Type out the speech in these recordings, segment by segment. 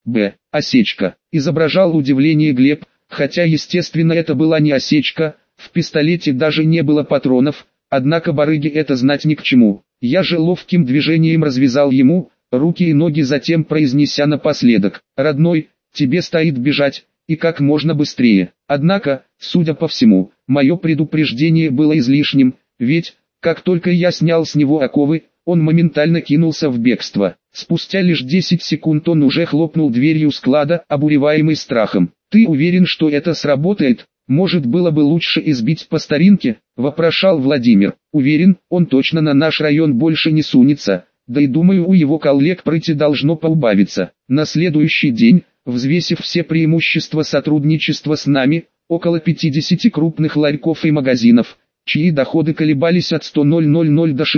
Б. Осечка. Изображал удивление Глеб, хотя естественно это была не осечка, в пистолете даже не было патронов, однако барыге это знать ни к чему. Я же ловким движением развязал ему руки и ноги, затем произнеся напоследок: «Родной, тебе стоит бежать, и как можно быстрее». Однако, судя по всему, мое предупреждение было излишним, ведь, как только я снял с него оковы, он моментально кинулся в бегство. Спустя лишь 10 секунд он уже хлопнул дверью склада, обуреваемый страхом. «Ты уверен, что это сработает? Может, было бы лучше избить по старинке?» – вопрошал Владимир. «Уверен, он точно на наш район больше не сунется, да и думаю, у его коллег прыти должно поубавиться». На следующий день, взвесив все преимущества сотрудничества с нами, около 50 крупных ларьков и магазинов, чьи доходы колебались от 100 000 до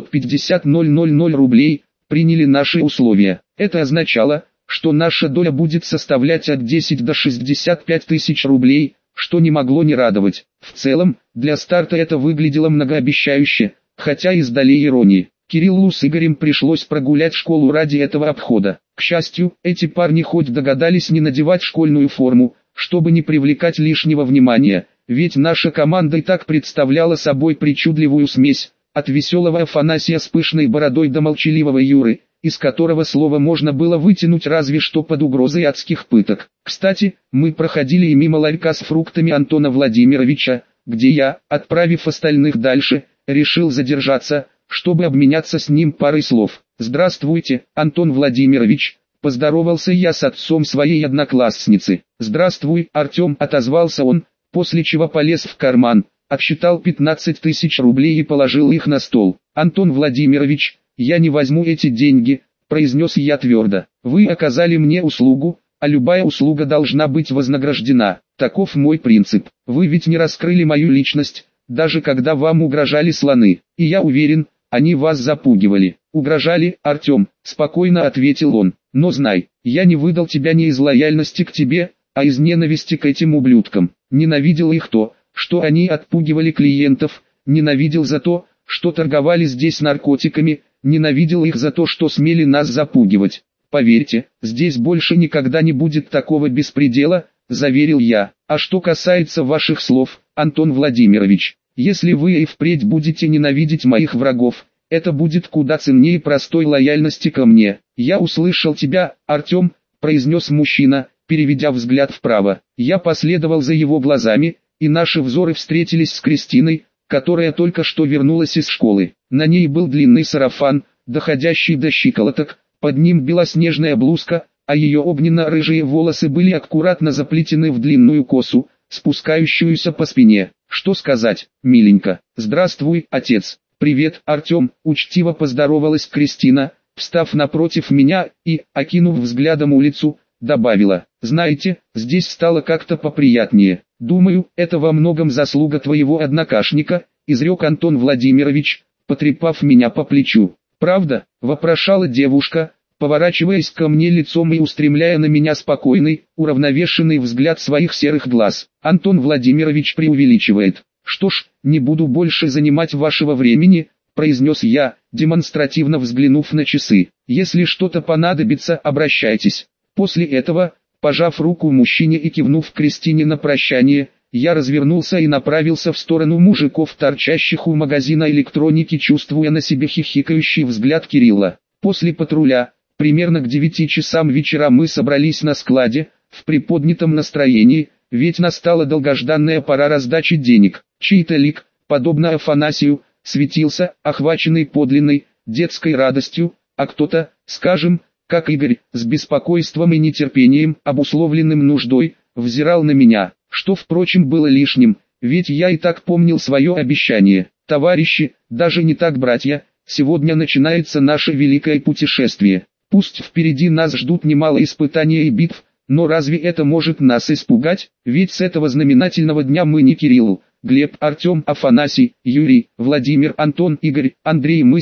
650 000 рублей, приняли наши условия. Это означало, что наша доля будет составлять от 10 до 65 тысяч рублей, что не могло не радовать. В целом, для старта это выглядело многообещающе, хотя и с долей иронии. Кириллу с Игорем пришлось прогулять школу ради этого обхода. К счастью, эти парни хоть догадались не надевать школьную форму, чтобы не привлекать лишнего внимания, ведь наша команда и так представляла собой причудливую смесь, от веселого Афанасия с пышной бородой до молчаливого Юры, из которого слово можно было вытянуть разве что под угрозой адских пыток. Кстати, мы проходили и мимо ларька с фруктами Антона Владимировича, где я, отправив остальных дальше, решил задержаться, чтобы обменяться с ним парой слов. «Здравствуйте, Антон Владимирович», – поздоровался я с отцом своей одноклассницы. «Здравствуй, Артем», – отозвался он, после чего полез в карман, отсчитал 15 тысяч рублей и положил их на стол. «Антон Владимирович, я не возьму эти деньги», – произнес я твердо. «Вы оказали мне услугу, а любая услуга должна быть вознаграждена. Таков мой принцип. Вы ведь не раскрыли мою личность, даже когда вам угрожали слоны, и я уверен, они вас запугивали». «Угрожали, Артем», – спокойно ответил он. «Но знай, я не выдал тебя не из лояльности к тебе, а из ненависти к этим ублюдкам. Ненавидел их то, что они отпугивали клиентов, ненавидел за то, что торговали здесь наркотиками, ненавидел их за то, что смели нас запугивать. Поверьте, здесь больше никогда не будет такого беспредела», – заверил я. «А что касается ваших слов, Антон Владимирович, если вы и впредь будете ненавидеть моих врагов, это будет куда ценнее простой лояльности ко мне». «Я услышал тебя, Артем», – произнес мужчина, переведя взгляд вправо. Я последовал за его глазами, и наши взоры встретились с Кристиной, которая только что вернулась из школы. На ней был длинный сарафан, доходящий до щиколоток, под ним белоснежная блузка, а ее огненно-рыжие волосы были аккуратно заплетены в длинную косу, спускающуюся по спине. «Что сказать, миленько?» «Здравствуй, отец». «Привет, Артем», – учтиво поздоровалась Кристина, встав напротив меня и, окинув взглядом улицу, добавила: «Знаете, здесь стало как-то поприятнее. Думаю, это во многом заслуга твоего однокашника», – изрек Антон Владимирович, потрепав меня по плечу. «Правда?» – вопрошала девушка, поворачиваясь ко мне лицом и устремляя на меня спокойный, уравновешенный взгляд своих серых глаз. «Антон Владимирович преувеличивает». «Что ж, не буду больше занимать вашего времени», – произнес я, демонстративно взглянув на часы. «Если что-то понадобится, обращайтесь». После этого, пожав руку мужчине и кивнув Кристине на прощание, я развернулся и направился в сторону мужиков, торчащих у магазина электроники, чувствуя на себе хихикающий взгляд Кирилла. После патруля, примерно к 9 часам вечера, мы собрались на складе, в приподнятом настроении, ведь настала долгожданная пора раздачи денег. Чей-то лик, подобно Афанасию, светился, охваченный подлинной, детской радостью, а кто-то, скажем, как Игорь, с беспокойством и нетерпением, обусловленным нуждой, взирал на меня, что, впрочем, было лишним, ведь я и так помнил свое обещание. «Товарищи, даже не так, братья, сегодня начинается наше великое путешествие. Пусть впереди нас ждут немало испытаний и битв, но разве это может нас испугать? Ведь с этого знаменательного дня мы не Кирилл, Глеб, Артем, Афанасий, Юрий, Владимир, Антон, Игорь, Андрей, мы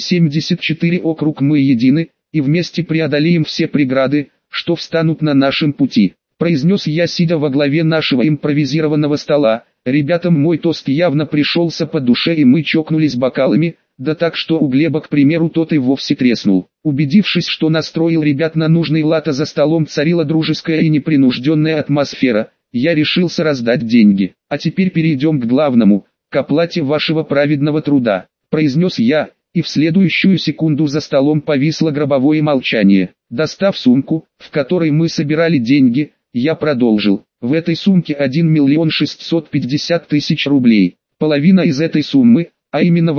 74 округ, мы едины, и вместе преодолеем все преграды, что встанут на нашем пути», – произнес я, сидя во главе нашего импровизированного стола. Ребятам мой тост явно пришелся по душе, и мы чокнулись бокалами, да так, что у Глеба, к примеру, тот и вовсе треснул. Убедившись, что настроил ребят на нужный лад, а за столом царила дружеская и непринужденная атмосфера, я решился раздать деньги. А теперь перейдем к главному, к оплате вашего праведного труда, произнес я, и в следующую секунду за столом повисло гробовое молчание. Достав сумку, в которой мы собирали деньги, я продолжил. В этой сумке 1 миллион 650 тысяч рублей. Половина из этой суммы, а именно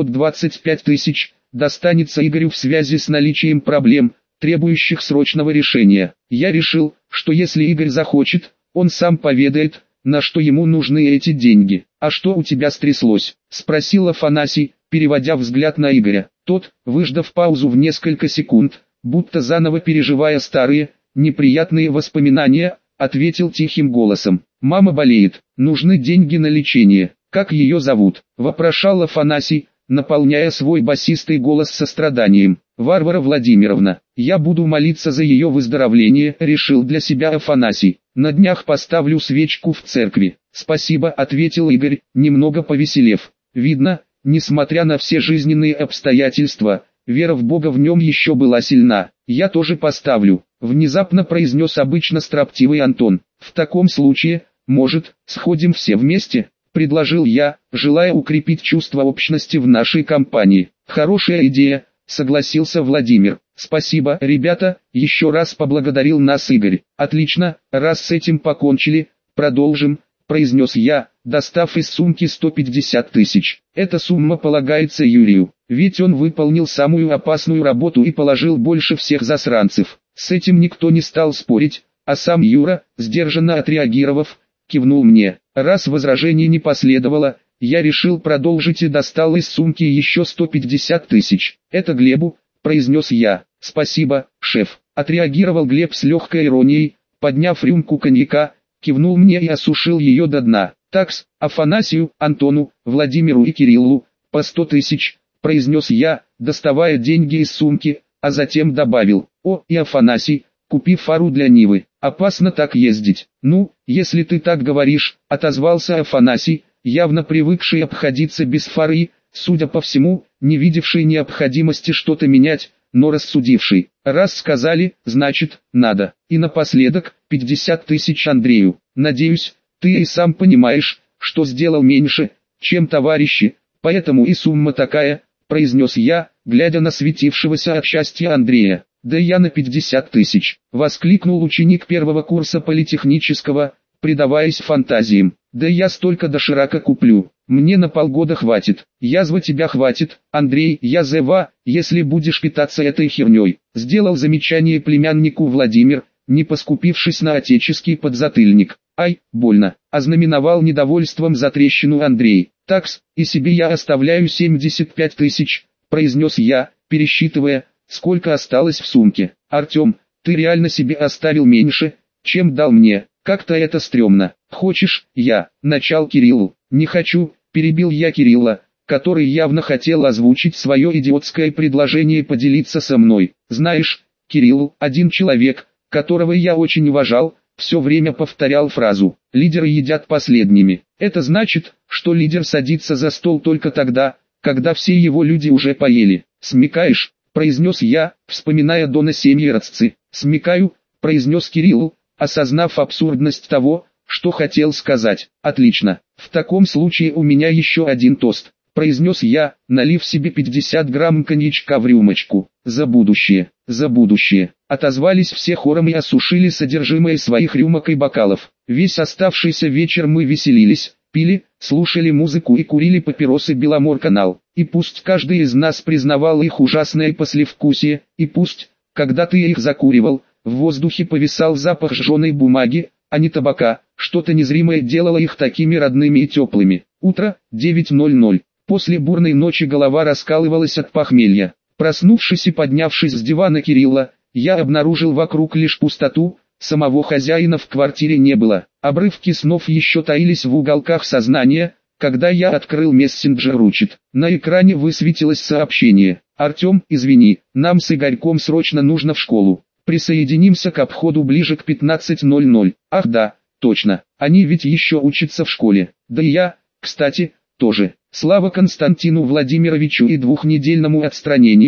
825 тысяч, достанется Игорю в связи с наличием проблем, требующих срочного решения. Я решил, что если Игорь захочет, он сам поведает, на что ему нужны эти деньги. «А что у тебя стряслось?» – спросил Афанасий, переводя взгляд на Игоря. Тот, выждав паузу в несколько секунд, будто заново переживая старые, неприятные воспоминания, ответил тихим голосом. «Мама болеет, нужны деньги на лечение. Как ее зовут?» – вопрошал Афанасий, наполняя свой басистый голос состраданием. «Варвара Владимировна, я буду молиться за ее выздоровление», — решил для себя Афанасий. «На днях поставлю свечку в церкви». «Спасибо», — ответил Игорь, немного повеселев. Видно, несмотря на все жизненные обстоятельства, вера в Бога в нем еще была сильна. «Я тоже поставлю», — внезапно произнес обычно строптивый Антон. «В таком случае, может, сходим все вместе?» — предложил я, желая укрепить чувство общности в нашей компании. «Хорошая идея», — согласился Владимир. «Спасибо, ребята», — еще раз поблагодарил нас Игорь. «Отлично, раз с этим покончили, продолжим», — произнес я, достав из сумки 150 тысяч. «Эта сумма полагается Юрию, ведь он выполнил самую опасную работу и положил больше всех засранцев». С этим никто не стал спорить, а сам Юра, сдержанно отреагировав, кивнул мне. Раз возражений не последовало, я решил продолжить и достал из сумки еще 150 тысяч. «Это Глебу», — произнес я. «Спасибо, шеф», — отреагировал Глеб с легкой иронией, подняв рюмку коньяка, кивнул мне и осушил ее до дна. «Такс, Афанасию, Антону, Владимиру и Кириллу, по 100 тысяч», — произнес я, доставая деньги из сумки, а затем добавил. «О, и Афанасий, купи фару для Нивы, опасно так ездить». «Ну, если ты так говоришь», — отозвался Афанасий, явно привыкший обходиться без фары, судя по всему, не видевший необходимости что-то менять, но рассудивший. «Раз сказали, значит, надо». И напоследок, 50 тысяч Андрею. «Надеюсь, ты и сам понимаешь, что сделал меньше, чем товарищи, поэтому и сумма такая», — произнес я, глядя на светившегося от счастья Андрея. «Да я на 50 тысяч», — воскликнул ученик первого курса политехнического, предаваясь фантазиям. «Да я столько доширака куплю, мне на полгода хватит». «Язва тебя хватит, Андрей, язва, если будешь питаться этой херней», — сделал замечание племяннику Владимир, не поскупившись на отеческий подзатыльник. «Ай, больно», — ознаменовал недовольством затрещину Андрей. «Такс, и себе я оставляю 75 тысяч», — произнес я, пересчитывая, сколько осталось в сумке. «Артем, ты реально себе оставил меньше, чем дал мне, как-то это стрёмно». «Хочешь, я?» — начал Кириллу. «Не хочу», — перебил я Кирилла, который явно хотел озвучить свое идиотское предложение поделиться со мной. «Знаешь, Кирилл, один человек, которого я очень уважал, все время повторял фразу «лидеры едят последними». Это значит, что лидер садится за стол только тогда, когда все его люди уже поели. «Смекаешь?» — произнес я, вспоминая Дона Семьерццы. «Смекаю», — произнес Кирилл, осознав абсурдность того, что хотел сказать. «Отлично. В таком случае у меня еще один тост», — произнес я, налив себе 50 грамм коньячка в рюмочку. «За будущее, за будущее», — отозвались все хором и осушили содержимое своих рюмок и бокалов. Весь оставшийся вечер мы веселились, пили, слушали музыку и курили папиросы Беломор-канал. И пусть каждый из нас признавал их ужасное послевкусие, и пусть, когда ты их закуривал, в воздухе повисал запах сжженной бумаги, а не табака, что-то незримое делало их такими родными и теплыми. Утро, 9:00. После бурной ночи голова раскалывалась от похмелья. Проснувшись и поднявшись с дивана Кирилла, я обнаружил вокруг лишь пустоту, самого хозяина в квартире не было. Обрывки снов еще таились в уголках сознания, когда я открыл мессенджер Ручит. На экране высветилось сообщение. «Артем, извини, нам с Игорьком срочно нужно в школу. Присоединимся к обходу ближе к 15:00. Ах да, точно, они ведь еще учатся в школе. Да и я, кстати, тоже. Слава Константину Владимировичу и двухнедельному отстранению,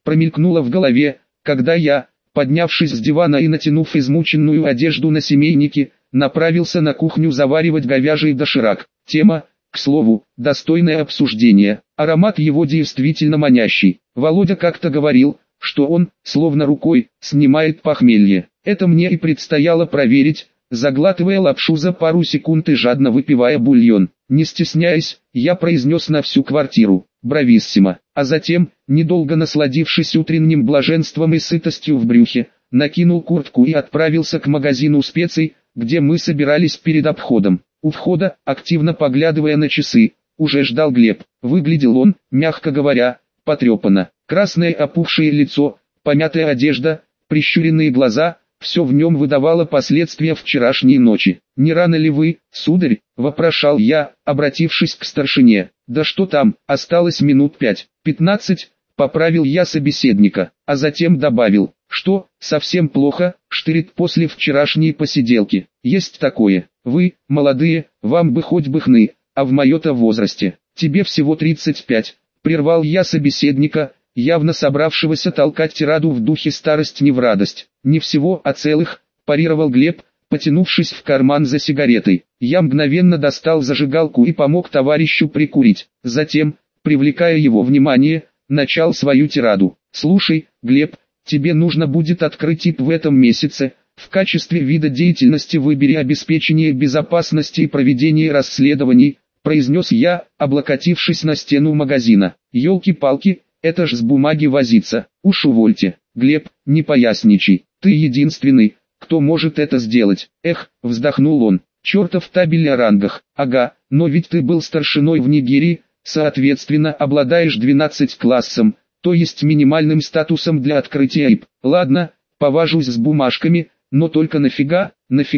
промелькнуло в голове, когда я, поднявшись с дивана и натянув измученную одежду на семейнике, направился на кухню заваривать говяжий доширак. Тема, к слову, достойное обсуждения. Аромат его действительно манящий. Володя как-то говорил, что он, словно рукой, снимает похмелье. Это мне и предстояло проверить, заглатывая лапшу за пару секунд и жадно выпивая бульон. Не стесняясь, я произнес на всю квартиру: «Брависсимо», а затем, недолго насладившись утренним блаженством и сытостью в брюхе, накинул куртку и отправился к магазину специй, где мы собирались перед обходом. У входа, активно поглядывая на часы, уже ждал Глеб. Выглядел он, мягко говоря, потрепанно. Красное опухшее лицо, помятая одежда, прищуренные глаза — все в нем выдавало последствия вчерашней ночи. «Не рано ли вы, сударь?» — вопрошал я, обратившись к старшине. «Да что там, осталось минут 5-15, поправил я собеседника, а затем добавил, что совсем плохо, штырит после вчерашней посиделки. Есть такое. Вы, молодые, вам бы хоть бы хны, а в моё-то возрасте, тебе всего 35, прервал я собеседника, явно собравшегося толкать тираду в духе «старость не в радость». «Не всего, а целых», парировал Глеб, потянувшись в карман за сигаретой. Я мгновенно достал зажигалку и помог товарищу прикурить. Затем, привлекая его внимание, начал свою тираду. «Слушай, Глеб, тебе нужно будет открыть ИП в этом месяце. В качестве вида деятельности выбери обеспечение безопасности и проведение расследований», произнес я, облокотившись на стену магазина. «Елки-палки, это ж с бумаги возиться. Уж увольте, Глеб, не поясничай. Ты единственный, кто может это сделать». «Эх», вздохнул он, «чертов табель о рангах». «Ага, но ведь ты был старшиной в Нигерии, соответственно обладаешь 12 классом, то есть минимальным статусом для открытия ИП. Ладно, поважусь с бумажками, но только нафига,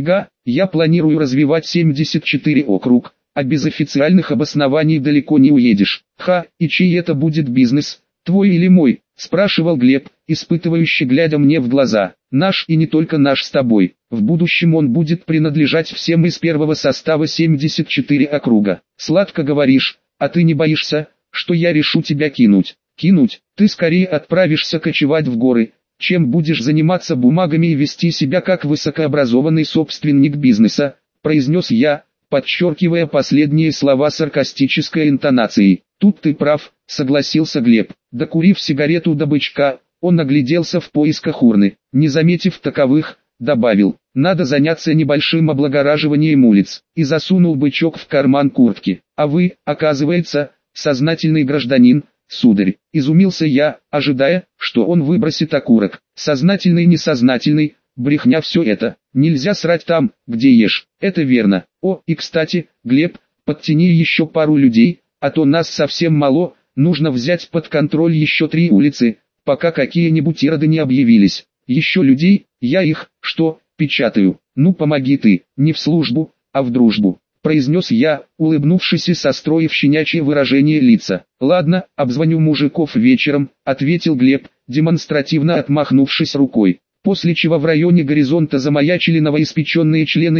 я планирую развивать 74 округ, а без официальных обоснований далеко не уедешь». «Ха, и чей это будет бизнес, твой или мой?» спрашивал Глеб, испытывающе глядя мне в глаза. «Наш и не только наш с тобой. В будущем он будет принадлежать всем из первого состава 74 округа. Сладко говоришь, а ты не боишься, что я решу тебя кинуть?» «Кинуть? Ты скорее отправишься кочевать в горы, чем будешь заниматься бумагами и вести себя как высокообразованный собственник бизнеса», произнес я, подчеркивая последние слова саркастической интонацией. «Тут ты прав», согласился Глеб. Докурив сигарету до бычка, он огляделся в поисках урны. Не заметив таковых, добавил: «Надо заняться небольшим облагораживанием улиц», и засунул бычок в карман куртки. «А вы, оказывается, сознательный гражданин, сударь», изумился я, ожидая, что он выбросит окурок. «Сознательный, несознательный, брехня все это. Нельзя срать там, где ешь». «Это верно. О, и кстати, Глеб, подтяни еще пару людей, а то нас совсем мало, нужно взять под контроль еще 3 улицы, пока какие-нибудь ироды не объявились. Еще людей, я их, что, печатаю? Ну помоги ты, не в службу, а в дружбу», произнес я, улыбнувшись и состроив щенячье выражение лица. «Ладно, обзвоню мужиков вечером», ответил Глеб, демонстративно отмахнувшись рукой. После чего в районе горизонта замаячили новоиспеченные члены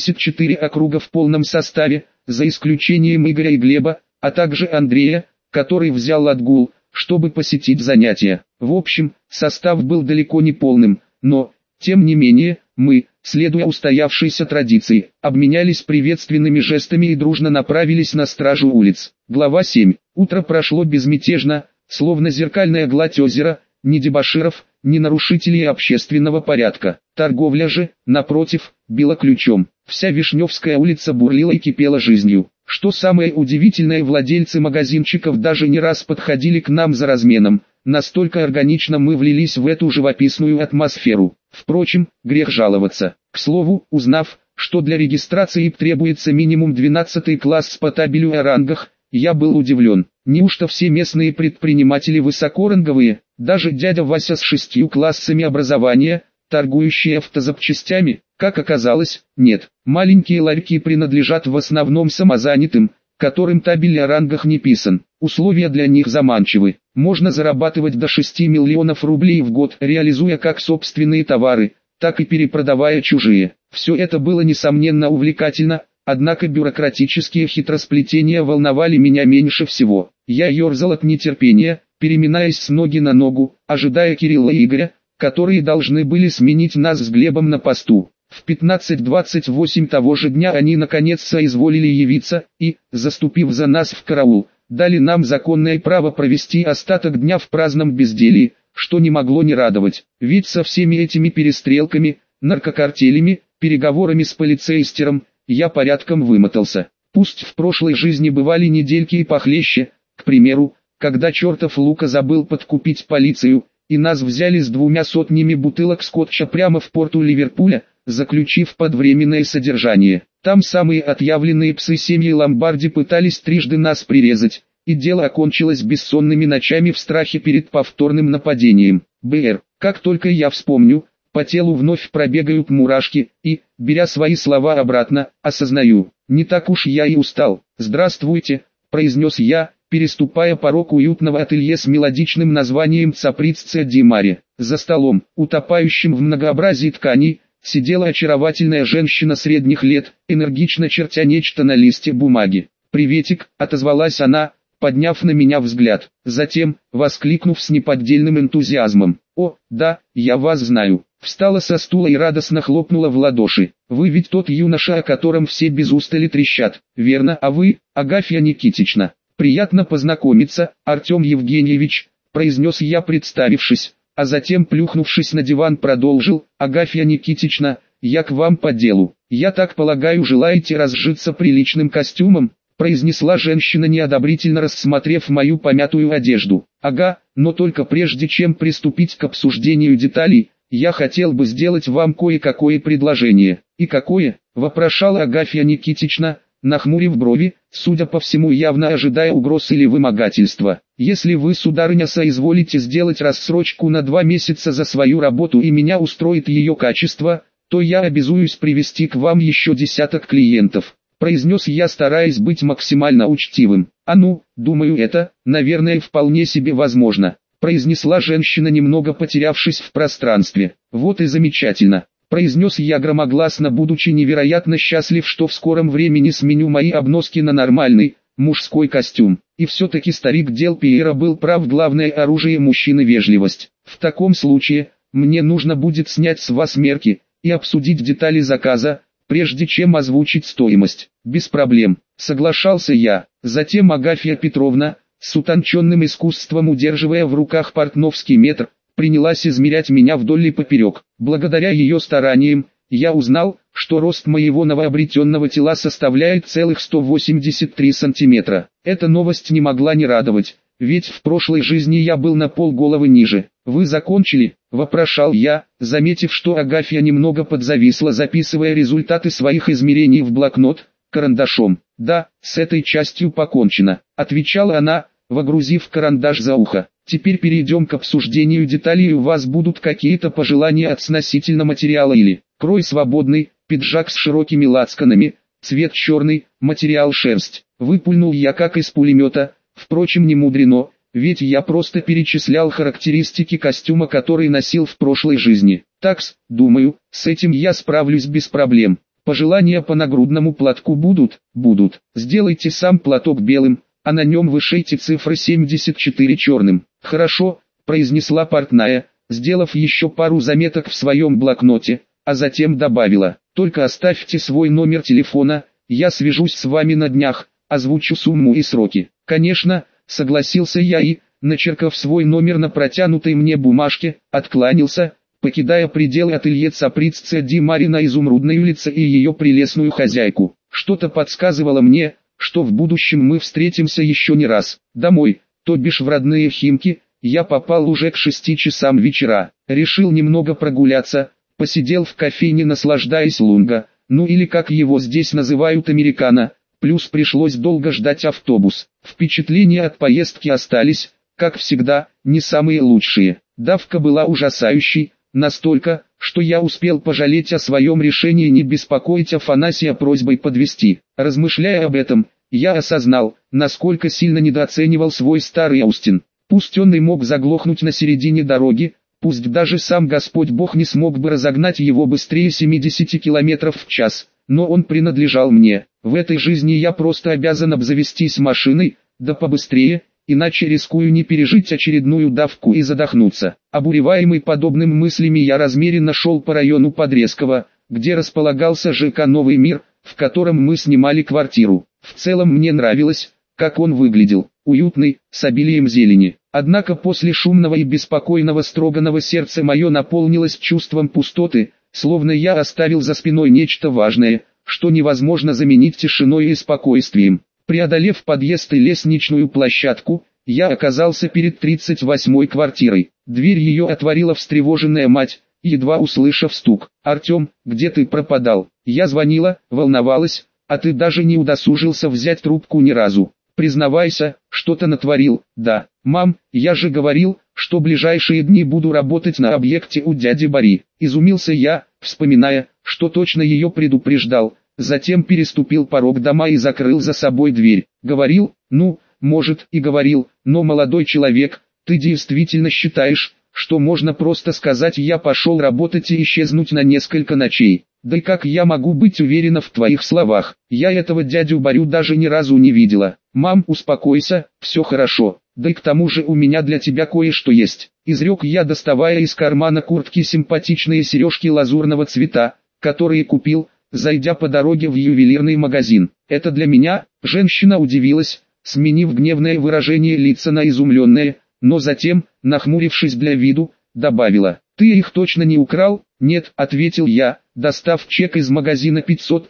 74 округа в полном составе, за исключением Игоря и Глеба, а также Андрея, который взял отгул, чтобы посетить занятия. В общем, состав был далеко не полным, но, тем не менее, мы, следуя устоявшейся традиции, обменялись приветственными жестами и дружно направились на стражу улиц. Глава 7. Утро прошло безмятежно, словно зеркальная гладь озера, ни дебоширов, ни нарушителей общественного порядка. Торговля же, напротив, била ключом. Вся Вишневская улица бурлила и кипела жизнью. Что самое удивительное, владельцы магазинчиков даже не раз подходили к нам за разменом, настолько органично мы влились в эту живописную атмосферу. Впрочем, грех жаловаться. К слову, узнав, что для регистрации требуется минимум 12 класс по табелю о рангах, я был удивлен. Неужто все местные предприниматели высокоранговые, даже дядя Вася с 6 классами образования, торгующие автозапчастями? Как оказалось, нет. Маленькие ларьки принадлежат в основном самозанятым, которым табель о рангах не писан. Условия для них заманчивы. Можно зарабатывать до 6 миллионов рублей в год, реализуя как собственные товары, так и перепродавая чужие. Все это было несомненно увлекательно, однако бюрократические хитросплетения волновали меня меньше всего. Я ерзал от нетерпения, переминаясь с ноги на ногу, ожидая Кирилла и Игоря, которые должны были сменить нас с Глебом на посту. В 15:28 того же дня они наконец соизволили явиться и, заступив за нас в караул, дали нам законное право провести остаток дня в праздном безделье, что не могло не радовать. Ведь со всеми этими перестрелками, наркокартелями, переговорами с полицейстером, я порядком вымотался. Пусть в прошлой жизни бывали недельки и похлеще, к примеру, когда чертов Лука забыл подкупить полицию, и нас взяли с 200 бутылок скотча прямо в порту Ливерпуля, заключив под временное содержание. Там самые отъявленные псы семьи Ломбарди пытались трижды нас прирезать, и дело окончилось бессонными ночами в страхе перед повторным нападением. БР. Как только я вспомню, по телу вновь пробегают мурашки, и, беря свои слова обратно, осознаю, не так уж я и устал. «Здравствуйте», — произнес я, переступая порог уютного ателье с мелодичным названием «Цаприция ди Маре». За столом, утопающим в многообразии тканей, сидела очаровательная женщина средних лет, энергично чертя нечто на листе бумаги. «Приветик», — отозвалась она, подняв на меня взгляд. Затем, воскликнув с неподдельным энтузиазмом: «О, да, я вас знаю», встала со стула и радостно хлопнула в ладоши. «Вы ведь тот юноша, о котором все без устали трещат, верно? А вы, Агафья Никитична?» «Приятно познакомиться, Артем Евгеньевич», — произнес я, представившись, а затем, плюхнувшись на диван, продолжил: «Агафья Никитична, я к вам по делу. Я так полагаю, желаете разжиться приличным костюмом?» — произнесла женщина, неодобрительно рассмотрев мою помятую одежду. «Ага, но только прежде чем приступить к обсуждению деталей, я хотел бы сделать вам кое-какое предложение». «И какое?» — вопрошала Агафья Никитична, нахмурив брови, судя по всему явно ожидая угроз или вымогательства. «Если вы, сударыня, соизволите сделать рассрочку на 2 месяца за свою работу и меня устроит ее качество, то я обязуюсь привести к вам еще 10 клиентов», — произнес я, стараясь быть максимально учтивым. «А ну, думаю, это, наверное, вполне себе возможно», — произнесла женщина, немного потерявшись в пространстве. «Вот и замечательно», — произнес я громогласно, будучи невероятно счастлив, что в скором времени сменю мои обноски на нормальный, мужской костюм. И все-таки старик Дел Пиера был прав, главное оружие мужчины — вежливость. «В таком случае, мне нужно будет снять с вас мерки и обсудить детали заказа, прежде чем озвучить стоимость». «Без проблем», — соглашался я. Затем Агафья Петровна, с утонченным искусством удерживая в руках портновский метр, принялась измерять меня вдоль и поперек. Благодаря ее стараниям, я узнал, что рост моего новообретенного тела составляет целых 183 сантиметра. Эта новость не могла не радовать, ведь в прошлой жизни я был на полголовы ниже. «Вы закончили?» – вопрошал я, заметив, что Агафья немного подзависла, записывая результаты своих измерений в блокнот, карандашом. «Да, с этой частью покончено», – отвечала она, водрузив карандаш за ухо. «Теперь перейдем к обсуждению деталей. У вас будут какие-то пожелания относительно материала или крой свободный, пиджак с широкими лацканами, цвет черный, материал шерсть?» Выпульнул я как из пулемета, впрочем не мудрено, ведь я просто перечислял характеристики костюма, который носил в прошлой жизни. «Такс, думаю, с этим я справлюсь без проблем. Пожелания по нагрудному платку будут?» «Будут. Сделайте сам платок белым, а на нем вышейте цифры 74 черным». «Хорошо», — произнесла портная, сделав еще пару заметок в своем блокноте, а затем добавила: «Только оставьте свой номер телефона, я свяжусь с вами на днях, озвучу сумму и сроки». «Конечно», — согласился я и, начеркав свой номер на протянутой мне бумажке, откланялся, покидая пределы ателье Цаприция ди Маре на Изумрудной улице и ее прелестную хозяйку. Что-то подсказывало мне, что в будущем мы встретимся еще не раз. Домой, то бишь в родные Химки, я попал уже к 6 часам вечера. Решил немного прогуляться, посидел в кофейне, наслаждаясь лунго, ну или как его здесь называют, американо, плюс пришлось долго ждать автобус. Впечатления от поездки остались, как всегда, не самые лучшие. Давка была ужасающей, настолько, что я успел пожалеть о своем решении не беспокоить Афанасия просьбой подвезти. Размышляя об этом, я осознал, насколько сильно недооценивал свой старый Аустин. Пусть он и мог заглохнуть на середине дороги, пусть даже сам Господь Бог не смог бы разогнать его быстрее 70 км в час, но он принадлежал мне. В этой жизни я просто обязан обзавестись машиной, да побыстрее, иначе рискую не пережить очередную давку и задохнуться. Обуреваемый подобными мыслями я размеренно шел по району Подрезково, где располагался ЖК «Новый мир», в котором мы снимали квартиру. В целом мне нравилось, как он выглядел, уютный, с обилием зелени. Однако после шумного и беспокойного строганного сердце мое наполнилось чувством пустоты, словно я оставил за спиной нечто важное, что невозможно заменить тишиной и спокойствием. Преодолев подъезд и лестничную площадку, я оказался перед 38-й квартирой. Дверь ее отворила встревоженная мать, едва услышав стук. «Артем, где ты пропадал? Я звонила, волновалась, а ты даже не удосужился взять трубку ни разу. Признавайся, что-то натворил». «Да, мам, я же говорил, что ближайшие дни буду работать на объекте у дяди Бори». Изумился я, вспоминая, что точно ее предупреждал. Затем переступил порог дома и закрыл за собой дверь. Говорил, ну, может и говорил, но молодой человек, ты действительно считаешь, что можно просто сказать «я пошел работать» и исчезнуть на несколько ночей? Да и как я могу быть уверена в твоих словах? Я этого дядю Борю даже ни разу не видела. Мам, успокойся, все хорошо. Да и к тому же у меня для тебя кое-что есть. Изрек я, доставая из кармана куртки симпатичные сережки лазурного цвета, которые купил, зайдя по дороге в ювелирный магазин. «Это для меня?» Женщина удивилась, сменив гневное выражение лица на изумленное, но затем, нахмурившись для виду, добавила: «Ты их точно не украл?» «Нет», — ответил я, достав чек из магазина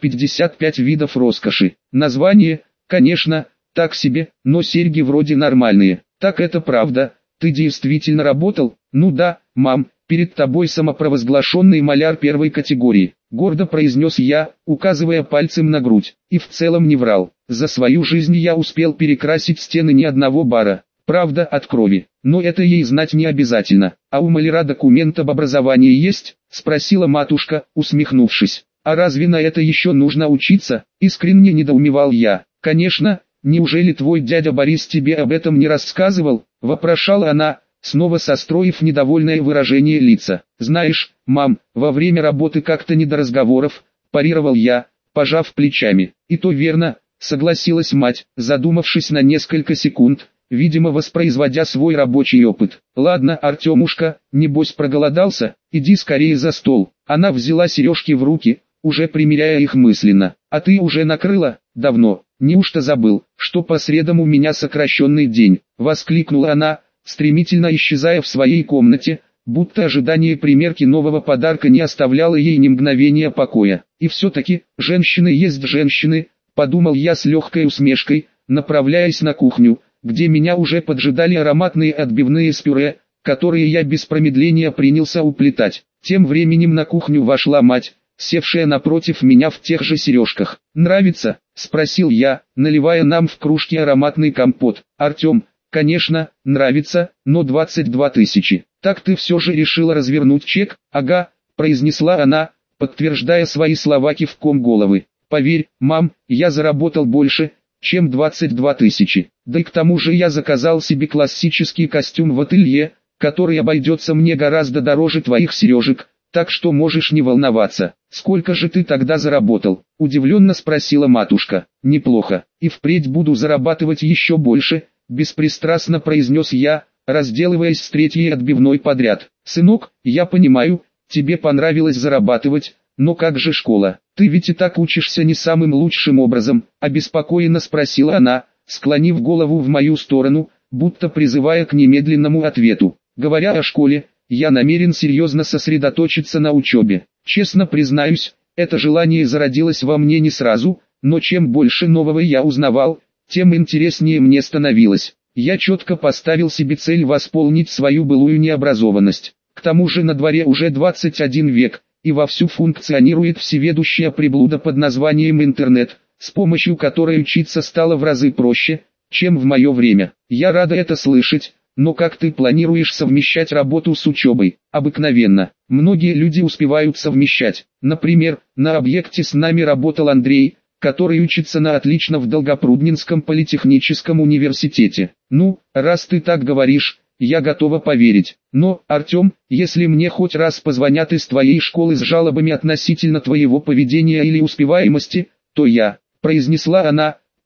555 видов роскоши. Название, конечно, так себе, но серьги вроде нормальные. «Так это правда, ты действительно работал?» «Ну да, мам, перед тобой самопровозглашенный маляр первой категории», — гордо произнес я, указывая пальцем на грудь. И в целом не врал. За свою жизнь я успел перекрасить стены ни одного бара. Правда, от крови, но это ей знать не обязательно. «А у маляра документ об образовании есть?» — спросила матушка, усмехнувшись. «А разве на это еще нужно учиться?» — искренне недоумевал я. «Конечно, неужели твой дядя Борис тебе об этом не рассказывал?» — вопрошала она, снова состроив недовольное выражение лица. «Знаешь, мам, во время работы как-то не до разговоров», — парировал я, пожав плечами. «И то верно», — согласилась мать, задумавшись на несколько секунд, видимо воспроизводя свой рабочий опыт. «Ладно, Артемушка, небось проголодался, иди скорее за стол». Она взяла сережки в руки, уже примеряя их мысленно. «А ты уже накрыла?» «Давно. Неужто забыл, что по средам у меня сокращенный день?» — воскликнула она, стремительно исчезая в своей комнате, будто ожидание примерки нового подарка не оставляло ей ни мгновения покоя. «И все-таки, женщины есть женщины», — подумал я с легкой усмешкой, направляясь на кухню, где меня уже поджидали ароматные отбивные с пюре, которые я без промедления принялся уплетать. Тем временем на кухню вошла мать, севшая напротив меня в тех же сережках. «Нравится?» — спросил я, наливая нам в кружки ароматный компот. «Артем, конечно, нравится, но 22 тысячи. Так ты все же решила развернуть чек?» «Ага», — произнесла она, подтверждая свои слова кивком головы. «Поверь, мам, я заработал больше, чем 22 тысячи. Да и к тому же я заказал себе классический костюм в ателье, который обойдется мне гораздо дороже твоих сережек, так что можешь не волноваться». «Сколько же ты тогда заработал?» — удивленно спросила матушка. «Неплохо, и впредь буду зарабатывать еще больше», — беспристрастно произнес я, разделываясь с третьей отбивной подряд. «Сынок, я понимаю, тебе понравилось зарабатывать, но как же школа? Ты ведь и так учишься не самым лучшим образом», — обеспокоенно спросила она, склонив голову в мою сторону, будто призывая к немедленному ответу. «Говоря о школе, я намерен серьезно сосредоточиться на учебе. Честно признаюсь, это желание зародилось во мне не сразу, но чем больше нового я узнавал, тем интереснее мне становилось. Я четко поставил себе цель восполнить свою былую необразованность. К тому же на дворе уже 21 век, и вовсю функционирует всеведущая приблуда под названием интернет, с помощью которой учиться стало в разы проще, чем в мое время. Я рада это слышать, но как ты планируешь совмещать работу с учебой? Обыкновенно, многие люди успевают совмещать. Например, на объекте с нами работал Андрей, который учится на отлично в Долгопрудненском политехническом университете. Ну, раз ты так говоришь, я готова поверить. Но, Артем, если мне хоть раз позвонят из твоей школы с жалобами относительно твоего поведения или успеваемости, то я, произнесла она,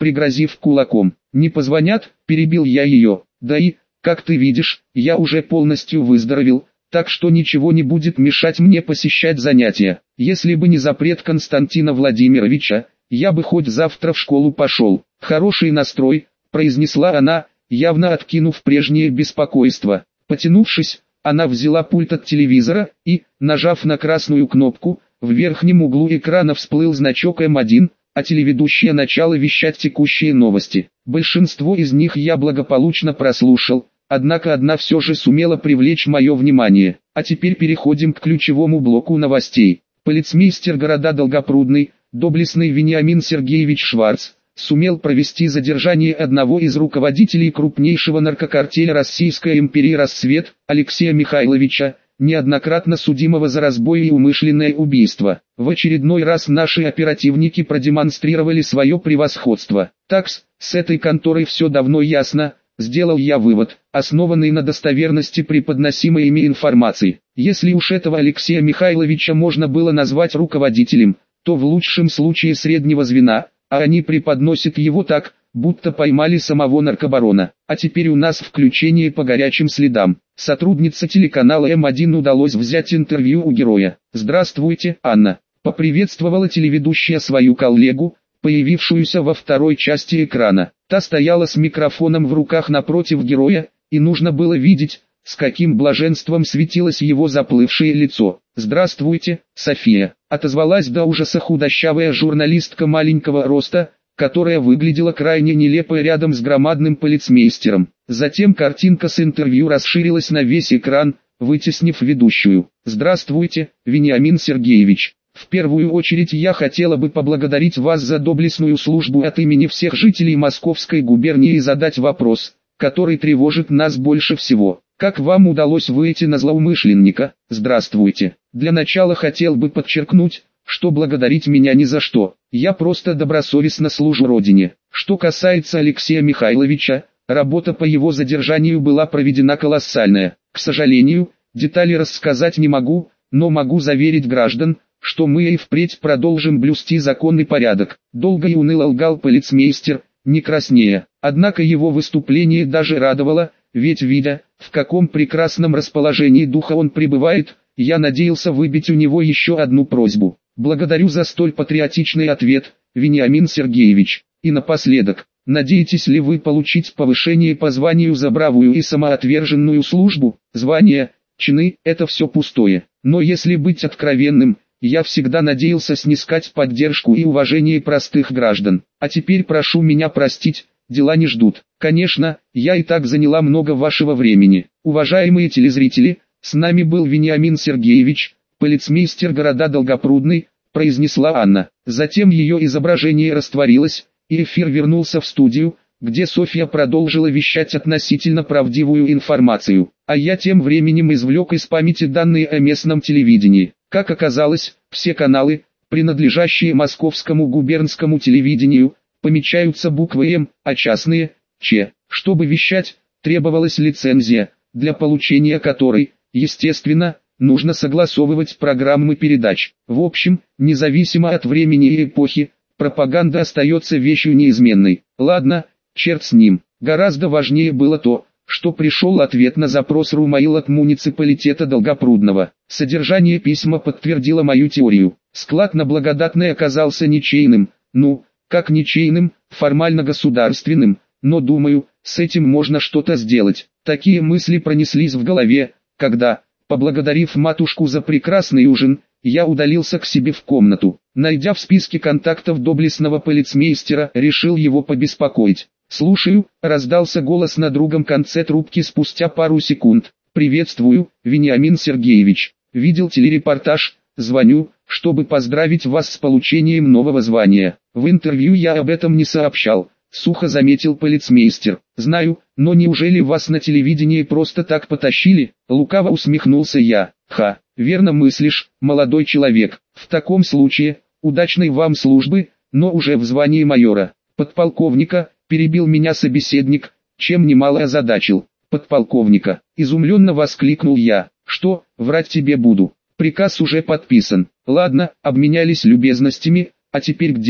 пригрозив кулаком. «Не позвонят?» – перебил я ее. «Да и, как ты видишь, я уже полностью выздоровел, так что ничего не будет мешать мне посещать занятия. Если бы не запрет Константина Владимировича, я бы хоть завтра в школу пошел». «Хороший настрой», – произнесла она, явно откинув прежнее беспокойство. Потянувшись, она взяла пульт от телевизора и, нажав на красную кнопку, в верхнем углу экрана всплыл значок М1, а телеведущая начала вещать текущие новости. Большинство из них я благополучно прослушал, однако одна все же сумела привлечь мое внимание. А теперь переходим к ключевому блоку новостей. Полицмейстер города Долгопрудный, доблестный Вениамин Сергеевич Шварц, сумел провести задержание одного из руководителей крупнейшего наркокартеля Российской империи «Рассвет», Алексея Михайловича, неоднократно судимого за разбой и умышленное убийство. В очередной раз наши оперативники продемонстрировали свое превосходство. «Такс, с этой конторой все давно ясно», — сделал я вывод, основанный на достоверности преподносимой ими информации. Если уж этого Алексея Михайловича можно было назвать руководителем, то в лучшем случае среднего звена, а они преподносят его так, будто поймали самого наркобарона. А теперь у нас включение по горячим следам. Сотруднице телеканала М1 удалось взять интервью у героя. «Здравствуйте, Анна», — поприветствовала телеведущая свою коллегу, появившуюся во второй части экрана. Та стояла с микрофоном в руках напротив героя, и нужно было видеть, с каким блаженством светилось его заплывшее лицо. «Здравствуйте, София», — отозвалась до ужаса худощавая журналистка маленького роста, которая выглядела крайне нелепо рядом с громадным полицмейстером. Затем картинка с интервью расширилась на весь экран, вытеснив ведущую. «Здравствуйте, Вениамин Сергеевич. В первую очередь я хотела бы поблагодарить вас за доблестную службу от имени всех жителей Московской губернии и задать вопрос, который тревожит нас больше всего. Как вам удалось выйти на злоумышленника?» «Здравствуйте. Для начала хотел бы подчеркнуть, что благодарить меня ни за что. Я просто добросовестно служу Родине. Что касается Алексея Михайловича, работа по его задержанию была проведена колоссальная. К сожалению, детали рассказать не могу, но могу заверить граждан, что мы и впредь продолжим блюсти закон и порядок». Долго и уныло лгал полицмейстер, не краснея. Однако его выступление даже радовало, ведь видя, в каком прекрасном расположении духа он пребывает, я надеялся выбить у него еще одну просьбу. «Благодарю за столь патриотичный ответ, Вениамин Сергеевич. И напоследок, надеетесь ли вы получить повышение по званию за бравую и самоотверженную службу?» «Звание, чины – это все пустое. Но если быть откровенным, я всегда надеялся снискать поддержку и уважение простых граждан. А теперь прошу меня простить, дела не ждут. Конечно, я и так заняла много вашего времени. Уважаемые телезрители, с нами был Вениамин Сергеевич, полицмейстер города Долгопрудный», — произнесла Анна. Затем ее изображение растворилось, и эфир вернулся в студию, где Софья продолжила вещать относительно правдивую информацию. А я тем временем извлек из памяти данные о местном телевидении. Как оказалось, все каналы, принадлежащие Московскому губернскому телевидению, помечаются буквой М, а частные – Ч. Чтобы вещать, требовалась лицензия, для получения которой, естественно, нужно согласовывать программы передач. В общем, независимо от времени и эпохи, пропаганда остается вещью неизменной. Ладно, черт с ним. Гораздо важнее было то, что пришел ответ на запрос РУМАИЛ от муниципалитета Долгопрудного. Содержание письма подтвердило мою теорию. Склад на Благодатной оказался ничейным, как ничейным, формально государственным, но думаю, с этим можно что-то сделать. Такие мысли пронеслись в голове, когда, поблагодарив матушку за прекрасный ужин, я удалился к себе в комнату. Найдя в списке контактов доблестного полицмейстера, решил его побеспокоить. «Слушаю», — раздался голос на другом конце трубки спустя пару секунд. «Приветствую, Вениамин Сергеевич. Видел телерепортаж, звоню, чтобы поздравить вас с получением нового звания. В интервью я об этом не сообщал», — сухо заметил полицмейстер. «Знаю, но неужели вас на телевидении просто так потащили?» Лукаво усмехнулся я. «Ха, верно мыслишь, молодой человек. В таком случае, удачной вам службы, но уже в звании майора». «Подполковника», — перебил меня собеседник, чем немало озадачил. «Подполковника», — изумленно воскликнул я. «Что, врать тебе буду? Приказ уже подписан. Ладно, обменялись любезностями, а теперь к делу.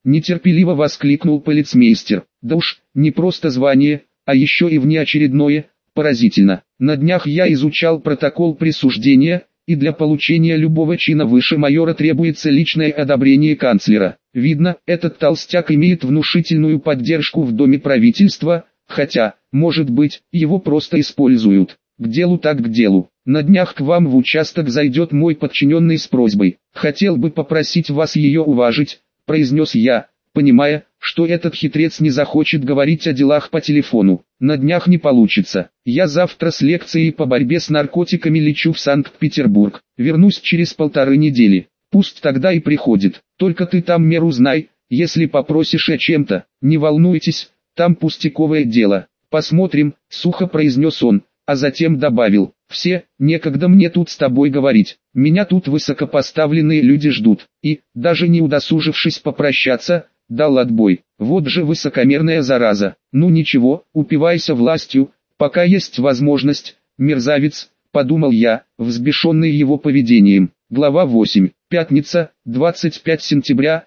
нетерпеливо воскликнул полицмейстер. Да уж, не просто звание, а еще и внеочередное, поразительно. На днях я изучал протокол присуждения, и для получения любого чина выше майора требуется личное одобрение канцлера. Видно, этот толстяк имеет внушительную поддержку в Доме правительства, хотя, может быть, его просто используют. К делу так к делу. На днях к вам в участок зайдет мой подчиненный с просьбой. Хотел бы попросить вас ее уважить, произнес я, понимая, что этот хитрец не захочет говорить о делах по телефону. На днях не получится. Я завтра с лекцией по борьбе с наркотиками лечу в Санкт-Петербург. Вернусь через 1,5 недели. Пусть тогда и приходит. Только ты там меру знай, если попросишь о чем-то. Не волнуйтесь, там пустяковое дело. Посмотрим, сухо произнес он, а затем добавил: все, некогда мне тут с тобой говорить. Меня тут высокопоставленные люди ждут. И, даже не удосужившись попрощаться, дал отбой. Вот же высокомерная зараза. Ну ничего, упивайся властью, пока есть возможность, мерзавец, подумал я, взбешенный его поведением. Глава 8. Пятница, 25 сентября,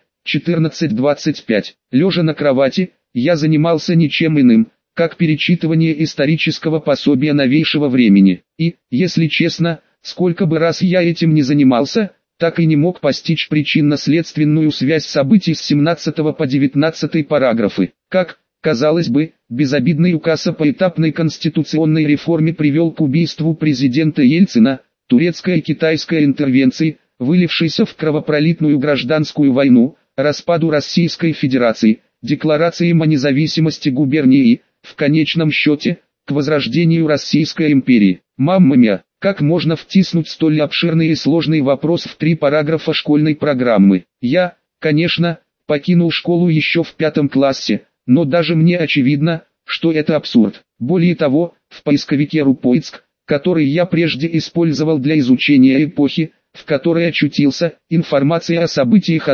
14:25. Лежа на кровати, я занимался ничем иным, как перечитывание исторического пособия новейшего времени. И, если честно, сколько бы раз я этим не занимался, так и не мог постичь причинно-следственную связь событий с 17 по 19 параграфы. Как, казалось бы, безобидный указ о поэтапной конституционной реформе привел к убийству президента Ельцина, турецкая и китайская интервенции, вылившейся в кровопролитную гражданскую войну, распаду Российской Федерации, декларациям о независимости губернии и, в конечном счете, к возрождению Российской империи. Мамма мия! Как можно втиснуть столь обширный и сложный вопрос в 3 параграфа школьной программы? Я, конечно, покинул школу еще в 5 классе, но даже мне очевидно, что это абсурд. Более того, в поисковике Рупоицк, который я прежде использовал для изучения эпохи, в которой очутился, информация о событиях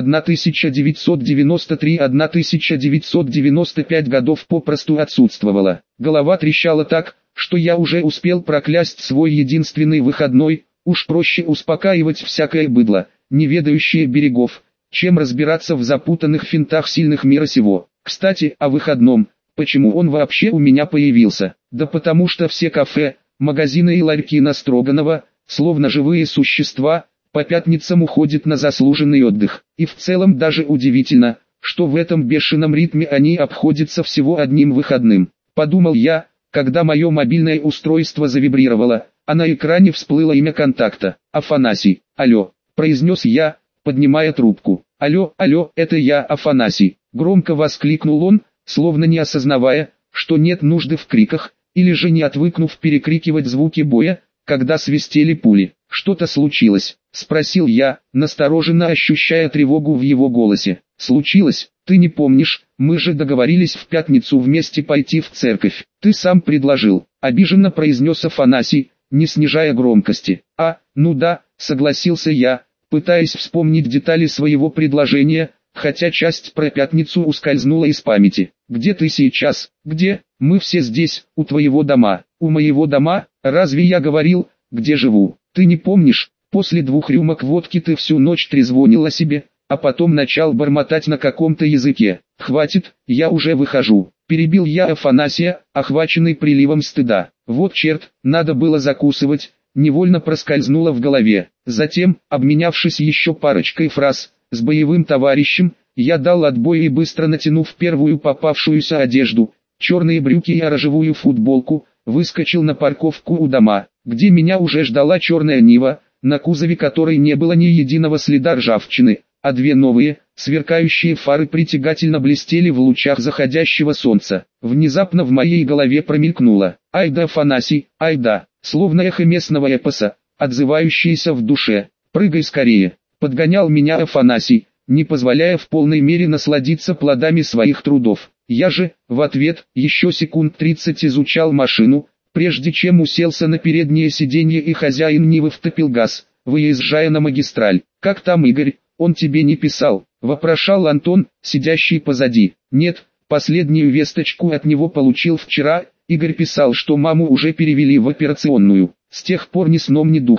1993-1995 годов попросту отсутствовала. Голова трещала так, что я уже успел проклясть свой единственный выходной. Уж проще успокаивать всякое быдло, не ведающее берегов, чем разбираться в запутанных финтах сильных мира сего. Кстати, о выходном. Почему он вообще у меня появился? Да потому что все кафе, магазины и ларьки на Строганова, словно живые существа, по пятницам уходят на заслуженный отдых. И в целом даже удивительно, что в этом бешеном ритме они обходятся всего одним выходным. Подумал я, когда мое мобильное устройство завибрировало, а на экране всплыло имя контакта. Афанасий. Алло, произнес я, поднимая трубку. Алло, алло, это я, Афанасий. Громко воскликнул он, словно не осознавая, что нет нужды в криках, или же не отвыкнув перекрикивать звуки боя, когда свистели пули. «Что-то случилось?» — спросил я, настороженно ощущая тревогу в его голосе. «Случилось? Ты не помнишь, мы же договорились в пятницу вместе пойти в церковь. Ты сам предложил», — обиженно произнес Афанасий, не снижая громкости. Ну да», — согласился я, пытаясь вспомнить детали своего предложения, хотя часть про пятницу ускользнула из памяти. «Где ты сейчас?» «Где? Мы все здесь, у твоего дома». «У моего дома? Разве я говорил, где живу? Ты не помнишь? После 2 рюмок водки ты всю ночь трезвонил о себе, а потом начал бормотать на каком-то языке. Хватит, я уже выхожу». Перебил я Афанасия, охваченный приливом стыда. Вот черт, надо было закусывать, невольно проскользнуло в голове. Затем, обменявшись еще парочкой фраз с боевым товарищем, я дал отбой и, быстро натянув первую попавшуюся одежду, черные брюки и оранжевую футболку, выскочил на парковку у дома, где меня уже ждала черная Нива, на кузове которой не было ни единого следа ржавчины, а 2 новые, сверкающие фары притягательно блестели в лучах заходящего солнца. Внезапно в моей голове промелькнуло: «Ай да, Афанасий, ай да», словно эхо местного эпоса, отзывающееся в душе. «Прыгай скорее», — подгонял меня Афанасий, не позволяя в полной мере насладиться плодами своих трудов. Я же, в ответ, еще секунд 30 изучал машину, прежде чем уселся на переднее сиденье, и хозяин Нивы втопил газ, выезжая на магистраль. «Как там Игорь? Он тебе не писал?» — вопрошал Антон, сидящий позади. «Нет, последнюю весточку от него получил вчера. Игорь писал, что маму уже перевели в операционную. С тех пор ни сном ни духом.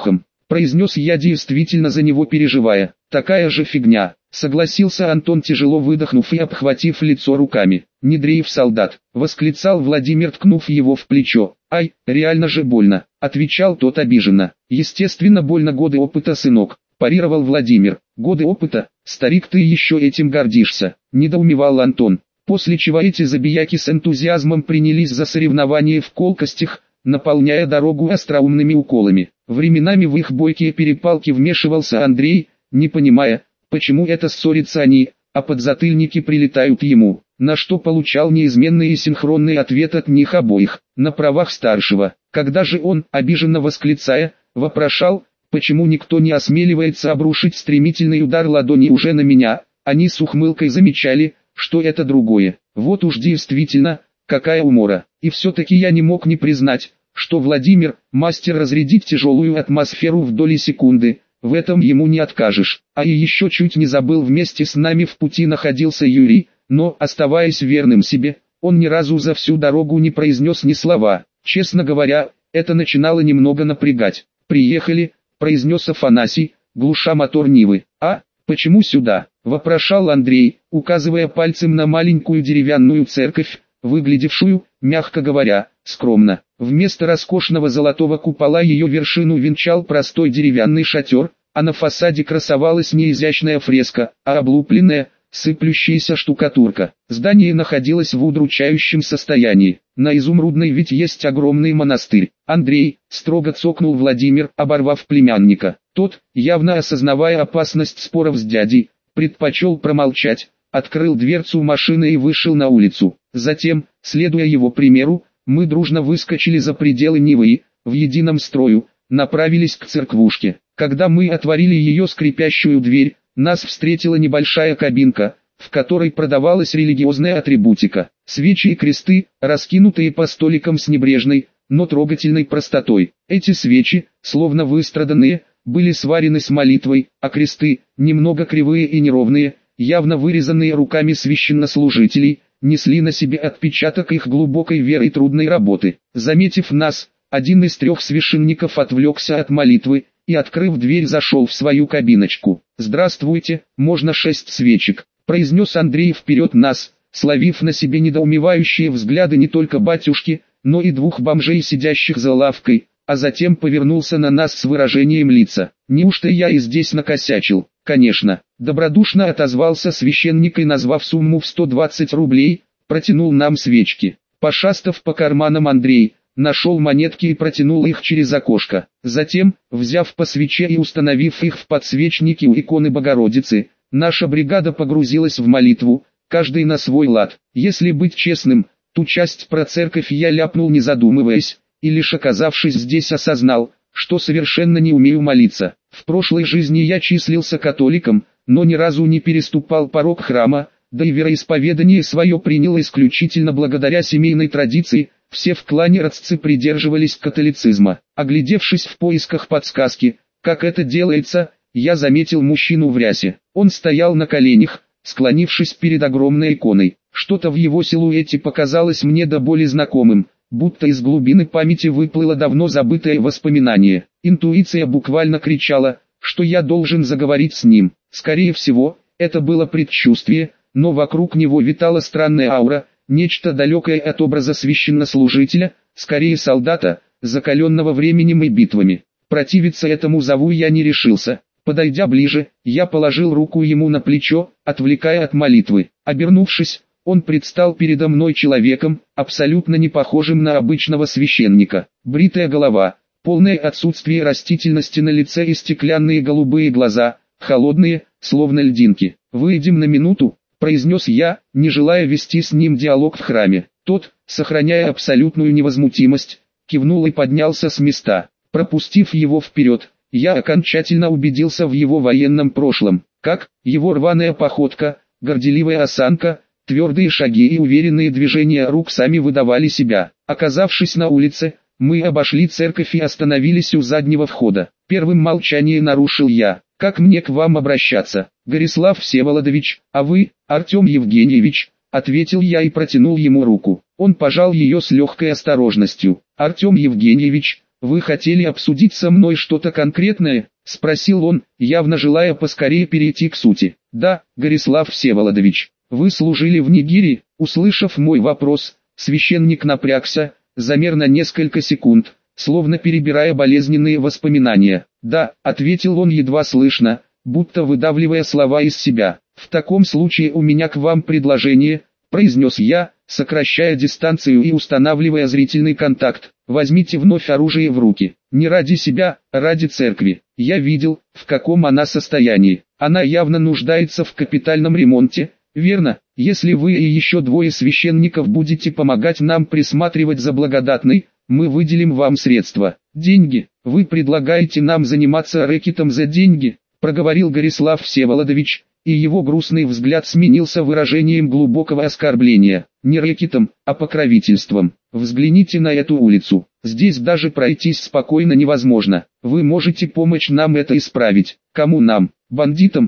произнес я, действительно за него переживая. Такая же фигня, согласился Антон, тяжело выдохнув и обхватив лицо руками. Не дрейф, солдат, восклицал Владимир, ткнув его в плечо. Ай, реально же больно, отвечал тот обиженно. Естественно больно, годы опыта, сынок, парировал Владимир. Годы опыта, старик, ты еще этим гордишься, недоумевал Антон. После чего эти забияки с энтузиазмом принялись за соревнования в колкостях, наполняя дорогу остроумными уколами. Временами в их бойкие перепалки вмешивался Андрей, не понимая, почему это ссорятся они, а подзатыльники прилетают ему, на что получал неизменный и синхронный ответ от них обоих, на правах старшего. Когда же он, обиженно восклицая, вопрошал, почему никто не осмеливается обрушить стремительный удар ладони уже на меня, они с ухмылкой замечали, что это другое. Вот уж действительно, какая умора. И все-таки я не мог не признать, что Владимир, мастер разрядить тяжелую атмосферу в доли секунды, в этом ему не откажешь. А и еще чуть не забыл, вместе с нами в пути находился Юрий, но, оставаясь верным себе, он ни разу за всю дорогу не произнес ни слова. Честно говоря, это начинало немного напрягать. «Приехали», — произнес Афанасий, глуша мотор Нивы. «А, почему сюда?» — вопрошал Андрей, указывая пальцем на маленькую деревянную церковь, выглядевшую, мягко говоря, скромно. Вместо роскошного золотого купола ее вершину венчал простой деревянный шатер, а на фасаде красовалась не изящная фреска, а облупленная, сыплющаяся штукатурка. Здание находилось в удручающем состоянии. На Изумрудной ведь есть огромный монастырь. Андрей, строго цокнул Владимир, оборвав племянника. Тот, явно осознавая опасность споров с дядей, предпочел промолчать, открыл дверцу машины и вышел на улицу. Затем, следуя его примеру, мы дружно выскочили за пределы Нивы и, в едином строю, направились к церквушке. Когда мы отворили ее скрипящую дверь, нас встретила небольшая кабинка, в которой продавалась религиозная атрибутика. Свечи и кресты, раскинутые по столикам с небрежной, но трогательной простотой. Эти свечи, словно выстраданные, были сварены с молитвой, а кресты, немного кривые и неровные, явно вырезанные руками священнослужителей, несли на себе отпечаток их глубокой веры и трудной работы. Заметив нас, один из 3 священников отвлекся от молитвы и, открыв дверь, зашел в свою кабиночку. «Здравствуйте, можно 6 свечек», — произнес Андрей вперед нас, словив на себе недоумевающие взгляды не только батюшки, но и 2 бомжей, сидящих за лавкой, а затем повернулся на нас с выражением лица. «Неужто я и здесь накосячил?» «Конечно», — добродушно отозвался священник и, назвав сумму в 120 рублей, протянул нам свечки. Пошастав по карманам, Андрей нашел монетки и протянул их через окошко. Затем, взяв по свече и установив их в подсвечнике у иконы Богородицы, наша бригада погрузилась в молитву, каждый на свой лад. Если быть честным, ту часть про церковь я ляпнул не задумываясь, и лишь оказавшись здесь осознал, что совершенно не умею молиться. В прошлой жизни я числился католиком, но ни разу не переступал порог храма, да и вероисповедание свое принял исключительно благодаря семейной традиции. Все в клане родцы придерживались католицизма. Оглядевшись в поисках подсказки, как это делается, я заметил мужчину в рясе. Он стоял на коленях, склонившись перед огромной иконой. Что-то в его силуэте показалось мне до боли знакомым, будто из глубины памяти выплыло давно забытое воспоминание. Интуиция буквально кричала, что я должен заговорить с ним. Скорее всего, это было предчувствие, но вокруг него витала странная аура, нечто далекое от образа священнослужителя, скорее солдата, закаленного временем и битвами. Противиться этому зову я не решился. Подойдя ближе, я положил руку ему на плечо, отвлекая от молитвы. Обернувшись, он предстал передо мной человеком, абсолютно не похожим на обычного священника. Бритая голова, полное отсутствие растительности на лице и стеклянные голубые глаза, холодные, словно льдинки. «Выйдем на минуту», — произнес я, не желая вести с ним диалог в храме. Тот, сохраняя абсолютную невозмутимость, кивнул и поднялся с места. Пропустив его вперед, я окончательно убедился в его военном прошлом. Как его рваная походка, горделивая осанка, твердые шаги и уверенные движения рук сами выдавали себя. Оказавшись на улице, мы обошли церковь и остановились у заднего входа. Первым молчание нарушил я. «Как мне к вам обращаться?» «Горислав Всеволодович, а вы, Артем Евгеньевич», — ответил я и протянул ему руку. Он пожал ее с легкой осторожностью. «Артем Евгеньевич, вы хотели обсудить со мной что-то конкретное?» — спросил он, явно желая поскорее перейти к сути. «Да, Горислав Всеволодович, вы служили в Нигерии?» Услышав мой вопрос, священник напрягся, замер на несколько секунд, словно перебирая болезненные воспоминания. «Да», — ответил он едва слышно, будто выдавливая слова из себя. «В таком случае у меня к вам предложение», — произнес я, сокращая дистанцию и устанавливая зрительный контакт. «Возьмите вновь оружие в руки. Не ради себя, а ради церкви. Я видел, в каком она состоянии. Она явно нуждается в капитальном ремонте, верно? Если вы и еще двое священников будете помогать нам присматривать за благодатной, мы выделим вам средства. Деньги. Вы предлагаете нам заниматься рэкетом за деньги?» — проговорил Горислав Всеволодович, и его грустный взгляд сменился выражением глубокого оскорбления. «Не рэкетом, а покровительством. Взгляните на эту улицу. Здесь даже пройтись спокойно невозможно. Вы можете помочь нам это исправить». «Кому нам? Бандитам?»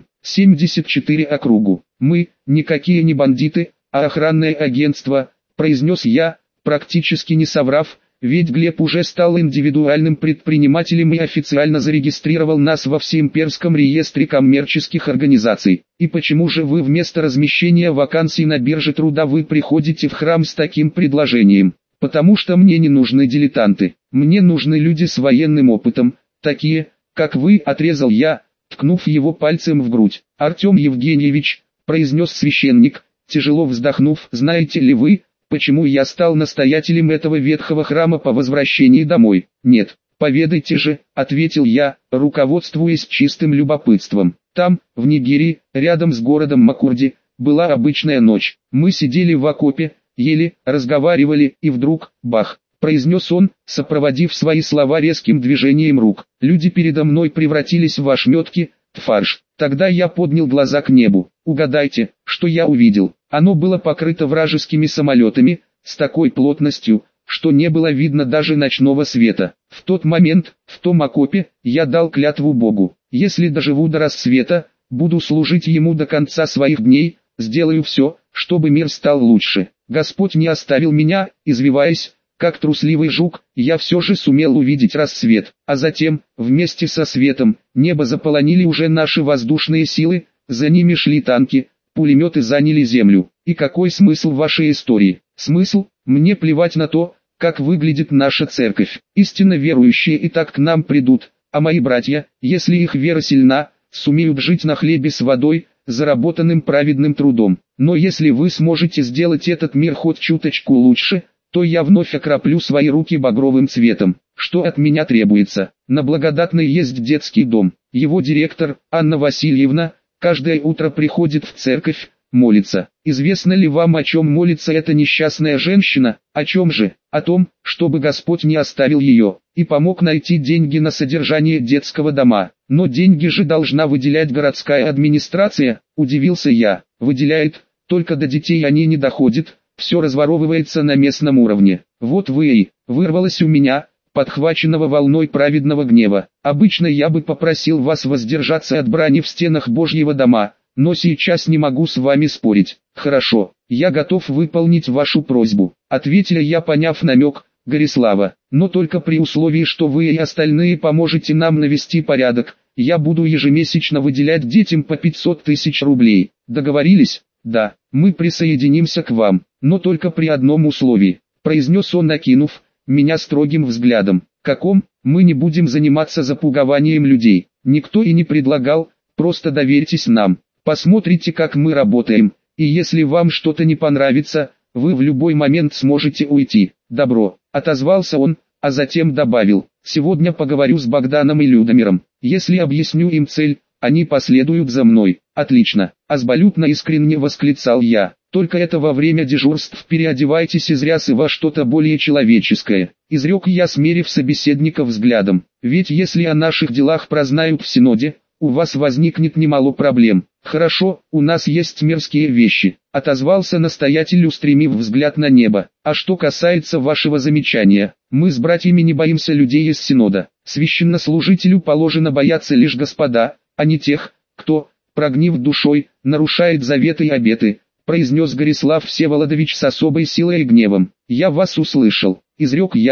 74 округу. «Мы, никакие не бандиты, а охранное агентство», — произнес я, практически не соврав, ведь Глеб уже стал индивидуальным предпринимателем и официально зарегистрировал нас во всеимперском реестре коммерческих организаций. «И почему же вы вместо размещения вакансий на бирже труда вы приходите в храм с таким предложением?» «Потому что мне не нужны дилетанты, мне нужны люди с военным опытом, такие, как вы», — отрезал я, ткнув его пальцем в грудь. «Артем Евгеньевич», — произнес священник, тяжело вздохнув, «знаете ли вы, почему я стал настоятелем этого ветхого храма по возвращении домой?» «Нет, поведайте же», — ответил я, руководствуясь чистым любопытством. «Там, в Нигерии, рядом с городом Макурди, была обычная ночь. Мы сидели в окопе, ели, разговаривали, и вдруг, бах!» — произнес он, сопроводив свои слова резким движением рук. «Люди передо мной превратились в ошметки, фарш. Тогда я поднял глаза к небу. Угадайте, что я увидел. Оно было покрыто вражескими самолетами, с такой плотностью, что не было видно даже ночного света. В тот момент, в том окопе, я дал клятву Богу. Если доживу до рассвета, буду служить Ему до конца своих дней, сделаю все, чтобы мир стал лучше. Господь не оставил меня, извиваясь, как трусливый жук, я все же сумел увидеть рассвет. А затем, вместе со светом, небо заполонили уже наши воздушные силы, за ними шли танки, пулеметы заняли землю. И какой смысл вашей истории? Смысл? Мне плевать на то, как выглядит наша церковь. Истинно верующие и так к нам придут, а мои братья, если их вера сильна, сумеют жить на хлебе с водой, заработанным праведным трудом. Но если вы сможете сделать этот мир хоть чуточку лучше, то я вновь окроплю свои руки багровым цветом. Что от меня требуется? На Благодатной есть детский дом. Его директор, Анна Васильевна, каждое утро приходит в церковь, молится. Известно ли вам, о чем молится эта несчастная женщина? О чем же? О том, чтобы Господь не оставил ее, и помог найти деньги на содержание детского дома. Но деньги же должна выделять городская администрация, удивился я. Выделяет, только до детей они не доходят, все разворовывается на местном уровне. Вот вы и, вырвалось у меня, подхваченного волной праведного гнева. Обычно я бы попросил вас воздержаться от брани в стенах Божьего дома, но сейчас не могу с вами спорить. Хорошо, я готов выполнить вашу просьбу, ответил я, поняв намек Горислава, но только при условии, что вы и остальные поможете нам навести порядок. Я буду ежемесячно выделять детям по 500 тысяч рублей. Договорились? Да, мы присоединимся к вам, но только при одном условии, произнес он, накинув меня строгим взглядом. Каком? Мы не будем заниматься запугиванием людей. Никто и не предлагал, просто доверьтесь нам. Посмотрите, как мы работаем, и если вам что-то не понравится, вы в любой момент сможете уйти. Добро, отозвался он, а затем добавил: сегодня поговорю с Богданом и Людомиром. Если объясню им цель, они последуют за мной. Отлично, абсолютно искренне восклицал я. Только это во время дежурств переодевайтесь из рясы во что-то более человеческое. Изрек я, смерив собеседника взглядом. Ведь если о наших делах прознают в Синоде, у вас возникнет немало проблем. Хорошо, у нас есть мирские вещи, отозвался настоятель, устремив взгляд на небо. А что касается вашего замечания, мы с братьями не боимся людей из Синода. Священнослужителю положено бояться лишь Господа, а не тех, кто, прогнив душой, нарушает заветы и обеты, произнес Горислав Всеволодович с особой силой и гневом. Я вас услышал, изрек я,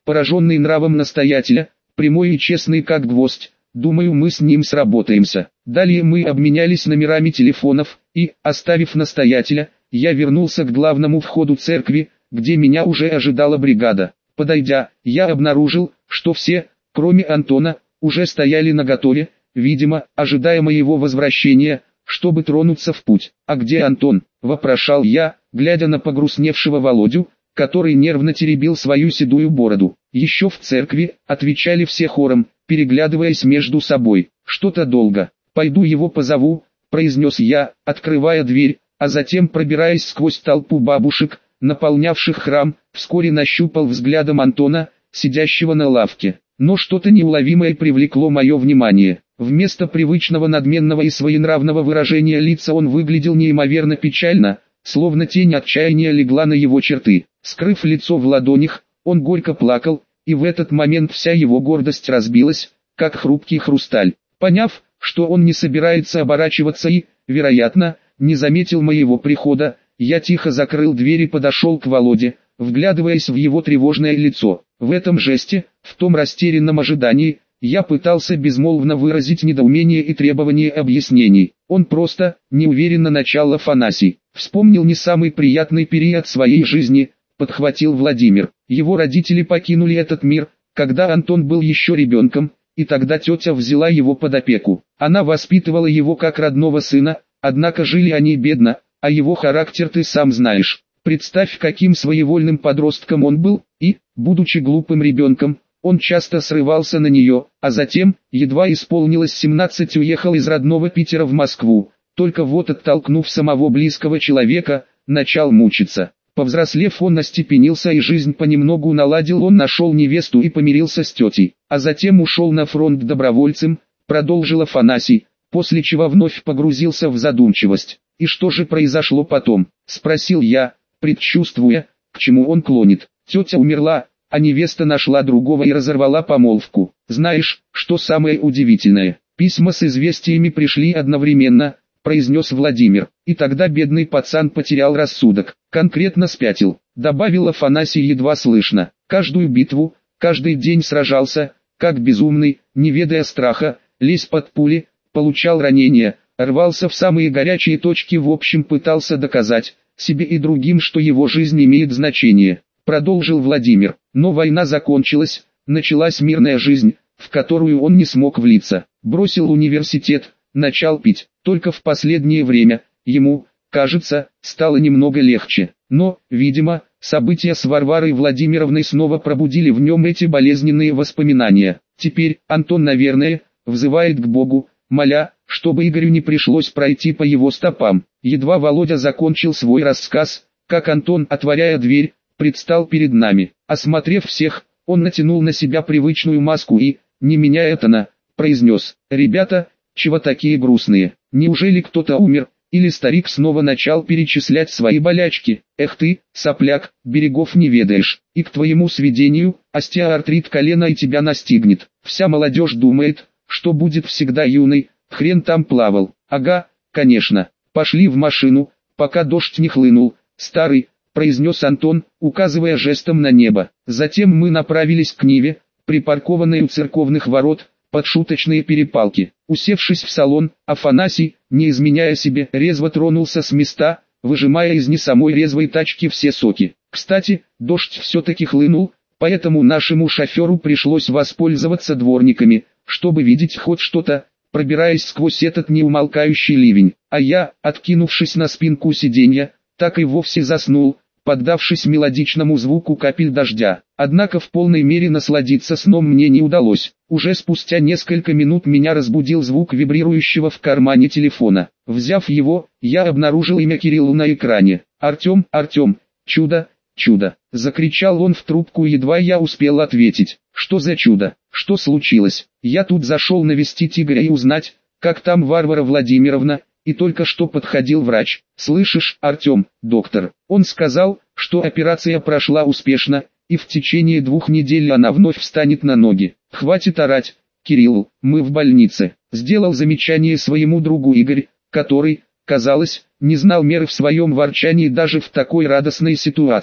пораженный нравом настоятеля, прямой и честный как гвоздь. Думаю, мы с ним сработаемся. Далее мы обменялись номерами телефонов, и, оставив настоятеля, я вернулся к главному входу церкви, где меня уже ожидала бригада. Подойдя, я обнаружил, что все, кроме Антона, уже стояли наготове, видимо, ожидая моего возвращения, чтобы тронуться в путь. «А где Антон?» – вопрошал я, глядя на погрустневшего Володю, который нервно теребил свою седую бороду. «Еще в церкви», – отвечали все хором, переглядываясь между собой. «Что-то долго. Пойду его позову», – произнес я, открывая дверь, а затем пробираясь сквозь толпу бабушек, наполнявших храм, вскоре нащупал взглядом Антона, сидящего на лавке. Но что-то неуловимое привлекло мое внимание. Вместо привычного надменного и своенравного выражения лица он выглядел неимоверно печально, словно тень отчаяния легла на его черты. Скрыв лицо в ладонях, он горько плакал, и в этот момент вся его гордость разбилась, как хрупкий хрусталь. Поняв, что он не собирается оборачиваться и, вероятно, не заметил моего прихода, я тихо закрыл дверь и подошел к Володе, вглядываясь в его тревожное лицо. В этом жесте, в том растерянном ожидании, я пытался безмолвно выразить недоумение и требование объяснений. Он просто, неуверенно начал Афанасий. Вспомнил не самый приятный период своей жизни, подхватил Владимир. Его родители покинули этот мир, когда Антон был еще ребенком, и тогда тетя взяла его под опеку. Она воспитывала его как родного сына, однако жили они бедно, а его характер ты сам знаешь. Представь, каким своевольным подростком он был, и, будучи глупым ребенком, он часто срывался на нее, а затем, едва исполнилось 17, уехал из родного Питера в Москву, только вот оттолкнув самого близкого человека, начал мучиться. Повзрослев, он остепенился и жизнь понемногу наладил, он нашел невесту и помирился с тетей, а затем ушел на фронт добровольцем, продолжил Афанасий, после чего вновь погрузился в задумчивость. «И что же произошло потом?» – спросил я, предчувствуя, к чему он клонит. «Тетя умерла, а невеста нашла другого и разорвала помолвку. Знаешь, что самое удивительное? Письма с известиями пришли одновременно», – произнес Владимир. «И тогда бедный пацан потерял рассудок, конкретно спятил», – добавил Афанасий едва слышно. «Каждую битву, каждый день сражался, как безумный, не ведая страха, лез под пули, получал ранения, рвался в самые горячие точки, в общем пытался доказать себе и другим, что его жизнь имеет значение», – продолжил Владимир. «Но война закончилась, началась мирная жизнь, в которую он не смог влиться. Бросил университет, начал пить. Только в последнее время, ему, кажется, стало немного легче. Но, видимо, события с Варварой Владимировной снова пробудили в нем эти болезненные воспоминания. Теперь Антон, наверное, взывает к Богу, моля, чтобы Игорю не пришлось пройти по его стопам». Едва Володя закончил свой рассказ, как Антон, отворяя дверь, предстал перед нами. Осмотрев всех, он натянул на себя привычную маску и, не меняя тона, произнес: «Ребята, чего такие грустные? Неужели кто-то умер?» Или старик снова начал перечислять свои болячки. «Эх ты, сопляк, берегов не ведаешь, и к твоему сведению, остеоартрит колена и тебя настигнет. Вся молодежь думает, что будет всегда юной, хрен там плавал». «Ага, конечно, пошли в машину, пока дождь не хлынул, старый», произнес Антон, указывая жестом на небо. Затем мы направились к Ниве, припаркованной у церковных ворот, под шуточные перепалки. Усевшись в салон, Афанасий, не изменяя себе, резво тронулся с места, выжимая из не самой резвой тачки все соки. Кстати, дождь все-таки хлынул, поэтому нашему шоферу пришлось воспользоваться дворниками, чтобы видеть хоть что-то, пробираясь сквозь этот неумолкающий ливень. А я, откинувшись на спинку сиденья, так и вовсе заснул, поддавшись мелодичному звуку капель дождя. Однако в полной мере насладиться сном мне не удалось. Уже спустя несколько минут меня разбудил звук вибрирующего в кармане телефона. Взяв его, я обнаружил имя Кириллу на экране. «Артем, Артем, чудо, чудо!» — закричал он в трубку, едва я успел ответить. «Что за чудо? Что случилось? Я тут зашел навестить Игоря и узнать, как там Варвара Владимировна, и только что подходил врач. Слышишь, Артем, доктор, он сказал, что операция прошла успешно, и в течение 2 недель она вновь встанет на ноги. Хватит орать, Кирилл, мы в больнице», — сделал замечание своему другу Игорь, который, казалось, не знал меры в своем ворчании даже в такой радостной ситуации.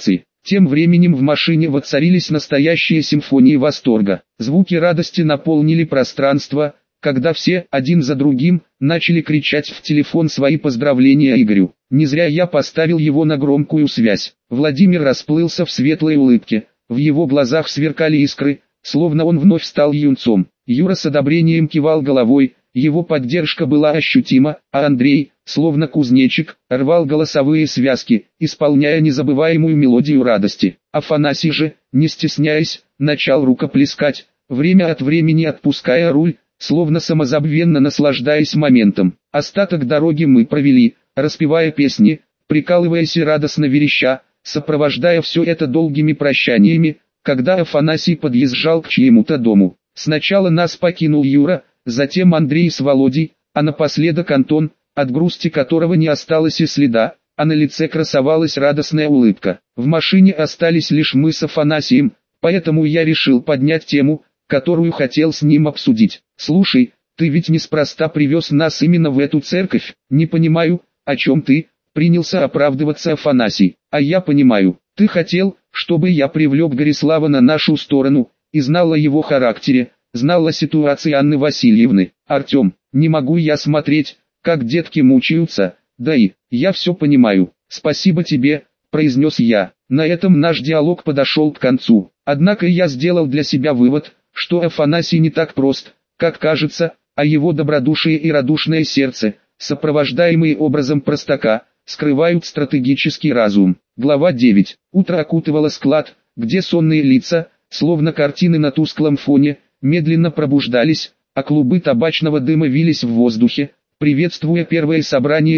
Тем временем в машине воцарились настоящие симфонии восторга. Звуки радости наполнили пространство, когда все, один за другим, начали кричать в телефон свои поздравления Игорю. Не зря я поставил его на громкую связь. Владимир расплылся в светлой улыбке, в его глазах сверкали искры, словно он вновь стал юнцом. Юра с одобрением кивал головой, его поддержка была ощутима, а Андрей, словно кузнечик, рвал голосовые связки, исполняя незабываемую мелодию радости. Афанасий же, не стесняясь, начал рукоплескать, время от времени отпуская руль, словно самозабвенно наслаждаясь моментом. Остаток дороги мы провели, распевая песни, прикалываясь и радостно вереща, сопровождая все это долгими прощаниями, когда Афанасий подъезжал к чьему-то дому. Сначала нас покинул Юра, затем Андрей с Володей, а напоследок Антон, от грусти которого не осталось и следа, а на лице красовалась радостная улыбка. В машине остались лишь мы с Афанасием, поэтому я решил поднять тему, которую хотел с ним обсудить. «Слушай, ты ведь неспроста привез нас именно в эту церковь, не понимаю, о чем ты?» Принялся оправдываться Афанасий. «А я понимаю, ты хотел, чтобы я привлек Горислава на нашу сторону, и знал о его характере, знал о ситуации Анны Васильевны. Артем, не могу я смотреть, как детки мучаются, да и, я все понимаю, спасибо тебе», произнес я. На этом наш диалог подошел к концу. Однако я сделал для себя вывод, что Афанасий не так прост, как кажется, а его добродушие и радушное сердце, сопровождаемые образом простака, скрывают стратегический разум. Глава 9. Утро окутывало склад, где сонные лица, словно картины на тусклом фоне, медленно пробуждались, а клубы табачного дыма вились в воздухе, приветствуя первое собрание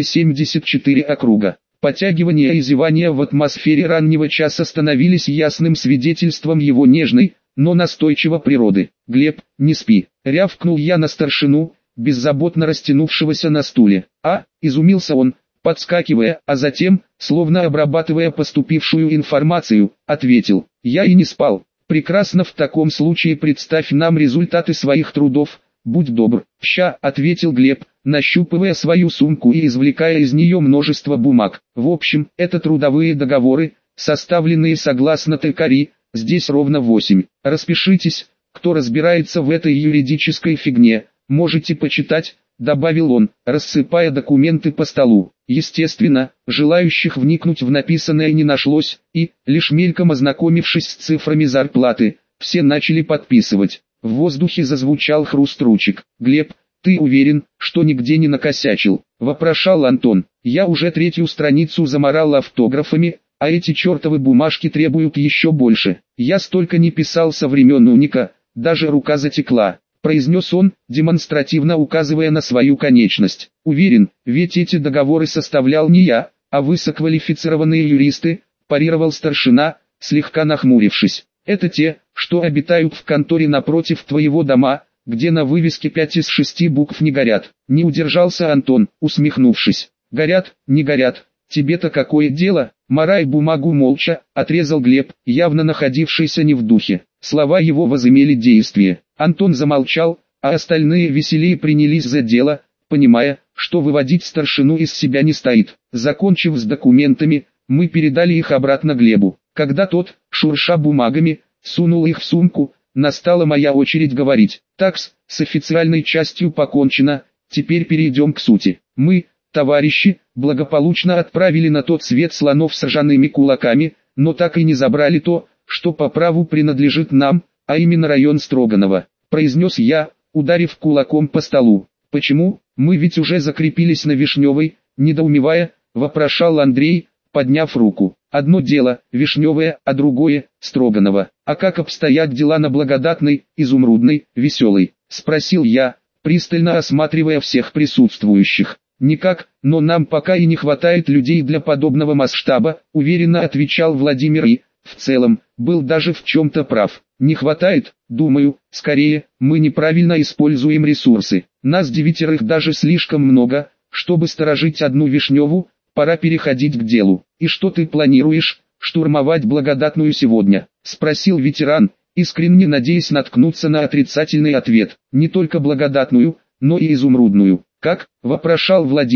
74 округа. Потягивания и зевания в атмосфере раннего часа становились ясным свидетельством его нежной, но настойчиво природы. «Глеб, не спи!» — рявкнул я на старшину, беззаботно растянувшегося на стуле. «А?» — изумился он, подскакивая, а затем, словно обрабатывая поступившую информацию, ответил: «Я и не спал. Прекрасно, в таком случае представь нам результаты своих трудов, будь добр». «Ща», — ответил Глеб, нащупывая свою сумку и извлекая из нее множество бумаг. «В общем, это трудовые договоры, составленные согласно ТКРИ, здесь ровно 8. Распишитесь, кто разбирается в этой юридической фигне, можете почитать», — добавил он, рассыпая документы по столу. Естественно, желающих вникнуть в написанное не нашлось, и, лишь мельком ознакомившись с цифрами зарплаты, все начали подписывать. В воздухе зазвучал хруст ручек. «Глеб, ты уверен, что нигде не накосячил?» — вопрошал Антон. «Я уже 3-ю страницу заморал автографами, а эти чертовы бумажки требуют еще больше. Я столько не писал со времен Уника, даже рука затекла», — произнес он, демонстративно указывая на свою конечность. «Уверен, ведь эти договоры составлял не я, а высококвалифицированные юристы», — парировал старшина, слегка нахмурившись. «Это те, что обитают в конторе напротив твоего дома, где на вывеске 5 из 6 букв не горят». Не удержался Антон, усмехнувшись. «Горят, не горят, тебе-то какое дело?» «Морай бумагу молча», — отрезал Глеб, явно находившийся не в духе. Слова его возымели действие. Антон замолчал, а остальные веселее принялись за дело, понимая, что выводить старшину из себя не стоит. Закончив с документами, мы передали их обратно Глебу. Когда тот, шурша бумагами, сунул их в сумку, настала моя очередь говорить. «Такс, с официальной частью покончено, теперь перейдем к сути. Мы, товарищи, благополучно отправили на тот свет слонов с ржаными кулаками, но так и не забрали то, что по праву принадлежит нам, а именно район Строганова», — произнес я, ударив кулаком по столу. «Почему? Мы ведь уже закрепились на Вишневой», — недоумевая, вопрошал Андрей, подняв руку. «Одно дело, Вишневая, а другое, Строганова. А как обстоят дела на Благодатной, Изумрудной, Веселой?» — спросил я, пристально осматривая всех присутствующих. «Никак, но нам пока и не хватает людей для подобного масштаба», — уверенно отвечал Владимир и, в целом, был даже в чем-то прав. «Не хватает, думаю, скорее, мы неправильно используем ресурсы. Нас 9 даже слишком много, чтобы сторожить одну Вишневу, пора переходить к делу». «И что ты планируешь, штурмовать Благодатную сегодня?» — спросил ветеран, искренне надеясь наткнуться на отрицательный ответ. «Не только Благодатную, но и Изумрудную». «Как?» — вопрошал Владимир,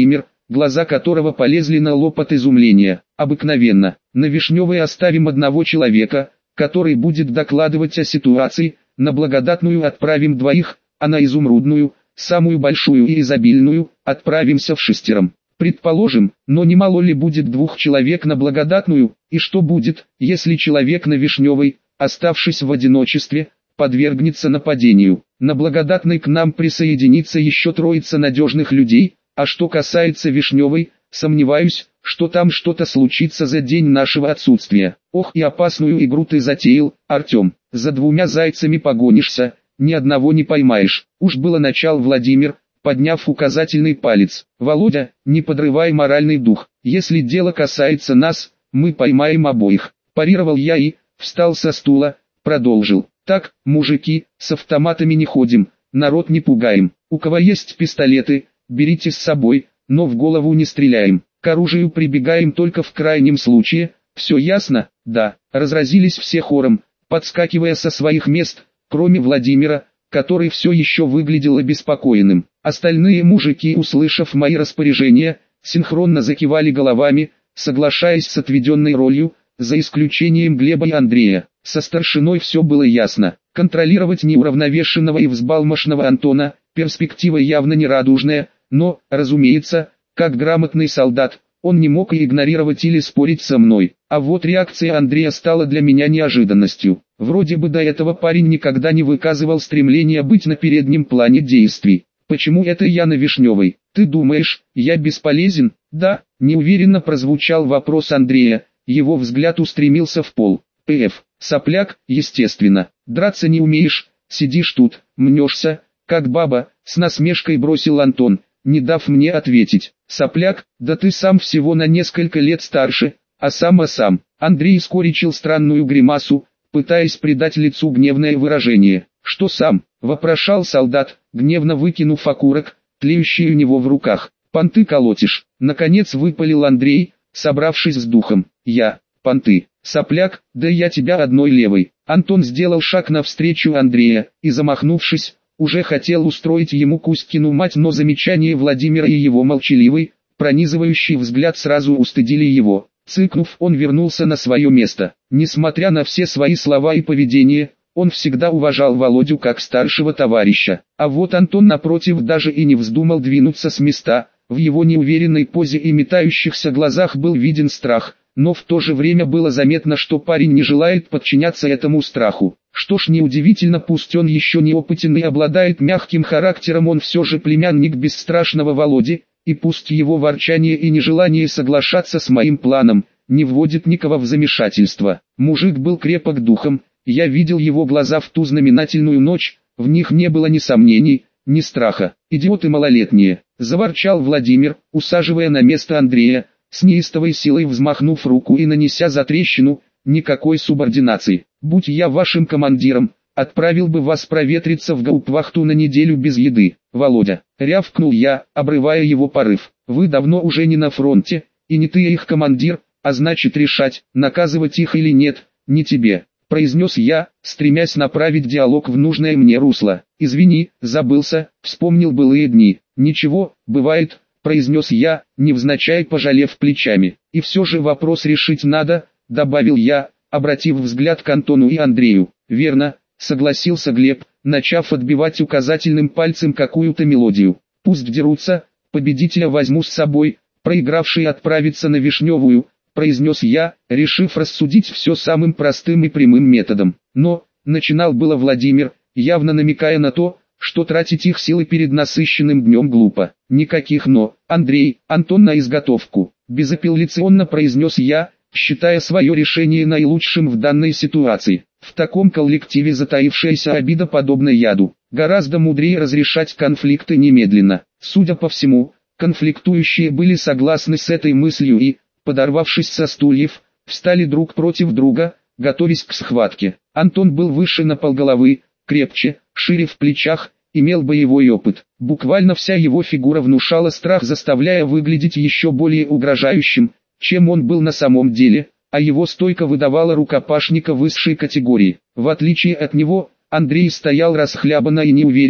глаза которого полезли на лоб от изумления. Обыкновенно, на Вишневой оставим одного человека, который будет докладывать о ситуации, на Благодатную отправим двоих, а на Изумрудную, самую большую и изобильную, отправимся вшестером. Предположим, но немало ли будет 2 человек на Благодатную, и что будет, если человек на Вишневой, оставшись в одиночестве, подвергнется нападению? На Благодатной к нам присоединится еще 3 надежных людей, а что касается Вишневой, сомневаюсь, что там что-то случится за день нашего отсутствия. Ох, и опасную игру ты затеял, Артем, за 2 зайцами погонишься, ни одного не поймаешь. Уж было начал Владимир, подняв указательный палец. Володя, не подрывай моральный дух, если дело касается нас, мы поймаем обоих. Парировал я и, встал со стула, продолжил. Так, мужики, с автоматами не ходим, народ не пугаем. У кого есть пистолеты, берите с собой, но в голову не стреляем. К оружию прибегаем только в крайнем случае. Все ясно? Да. Разразились все хором, подскакивая со своих мест, кроме Владимира, который все еще выглядел обеспокоенным. Остальные мужики, услышав мои распоряжения, синхронно закивали головами, соглашаясь с отведенной ролью, за исключением Глеба и Андрея. Со старшиной все было ясно. Контролировать неуравновешенного и взбалмошного Антона, перспектива явно нерадужная, но, разумеется, как грамотный солдат, он не мог и игнорировать или спорить со мной. А вот реакция Андрея стала для меня неожиданностью. Вроде бы до этого парень никогда не выказывал стремления быть на переднем плане действий. Почему это я на Вишневой? Ты думаешь, я бесполезен? Да, неуверенно прозвучал вопрос Андрея, его взгляд устремился в пол. Сопляк, естественно. Драться не умеешь, сидишь тут, мнешься, как баба, с насмешкой бросил Антон, не дав мне ответить. Сопляк, да ты сам всего на несколько лет старше, а сам. Андрей скорчил странную гримасу, пытаясь придать лицу гневное выражение. Что сам? Вопрошал солдат, гневно выкинув окурок, тлеющий у него в руках. Понты колотишь? Наконец выпалил Андрей, собравшись с духом. Я, понты, сопляк, да я тебя одной левой. Антон сделал шаг навстречу Андрея, и замахнувшись, уже хотел устроить ему Кузькину мать, но замечание Владимира и его молчаливый, пронизывающий взгляд сразу устыдили его. Цыкнув, он вернулся на свое место. Несмотря на все свои слова и поведение, он всегда уважал Володю как старшего товарища. А вот Антон напротив даже и не вздумал двинуться с места. В его неуверенной позе и метающихся глазах был виден страх, но в то же время было заметно, что парень не желает подчиняться этому страху. Что ж, неудивительно, пусть он еще неопытен и обладает мягким характером, он все же племянник бесстрашного Володи, и пусть его ворчание и нежелание соглашаться с моим планом не вводит никого в замешательство. Мужик был крепок духом, я видел его глаза в ту знаменательную ночь, в них не было ни сомнений, ни страха. «Идиоты малолетние», — заворчал Владимир, усаживая на место Андрея, с неистовой силой взмахнув руку и нанеся затрещину. Никакой субординации. Будь я вашим командиром, отправил бы вас проветриться в гауптвахту на неделю без еды. Володя, рявкнул я, обрывая его порыв. Вы давно уже не на фронте, и не ты их командир, а значит решать, наказывать их или нет, не тебе, произнес я, стремясь направить диалог в нужное мне русло. Извини, забылся, вспомнил былые дни. Ничего, бывает, произнес я, невзначай пожалев плечами. И все же вопрос решить надо, добавил я, обратив взгляд к Антону и Андрею. Верно, согласился Глеб, начав отбивать указательным пальцем какую-то мелодию. Пусть дерутся, победителя возьму с собой, проигравший отправится на Вишневую, произнес я, решив рассудить все самым простым и прямым методом. Но, начинал было Владимир, явно намекая на то, что тратить их силы перед насыщенным днем глупо. Никаких «но». Андрей, Антон на изготовку, безапелляционно произнес я, считая свое решение наилучшим в данной ситуации. В таком коллективе затаившаяся обида подобна яду. Гораздо мудрее разрешать конфликты немедленно. Судя по всему, конфликтующие были согласны с этой мыслью и, подорвавшись со стульев, встали друг против друга, готовясь к схватке. Антон был выше на полголовы, крепче, шире в плечах, имел боевой опыт. Буквально вся его фигура внушала страх, заставляя выглядеть еще более угрожающим, чем он был на самом деле, а его стойка выдавала рукопашника высшей категории. В отличие от него, Андрей стоял расхлябанно и неуверенно,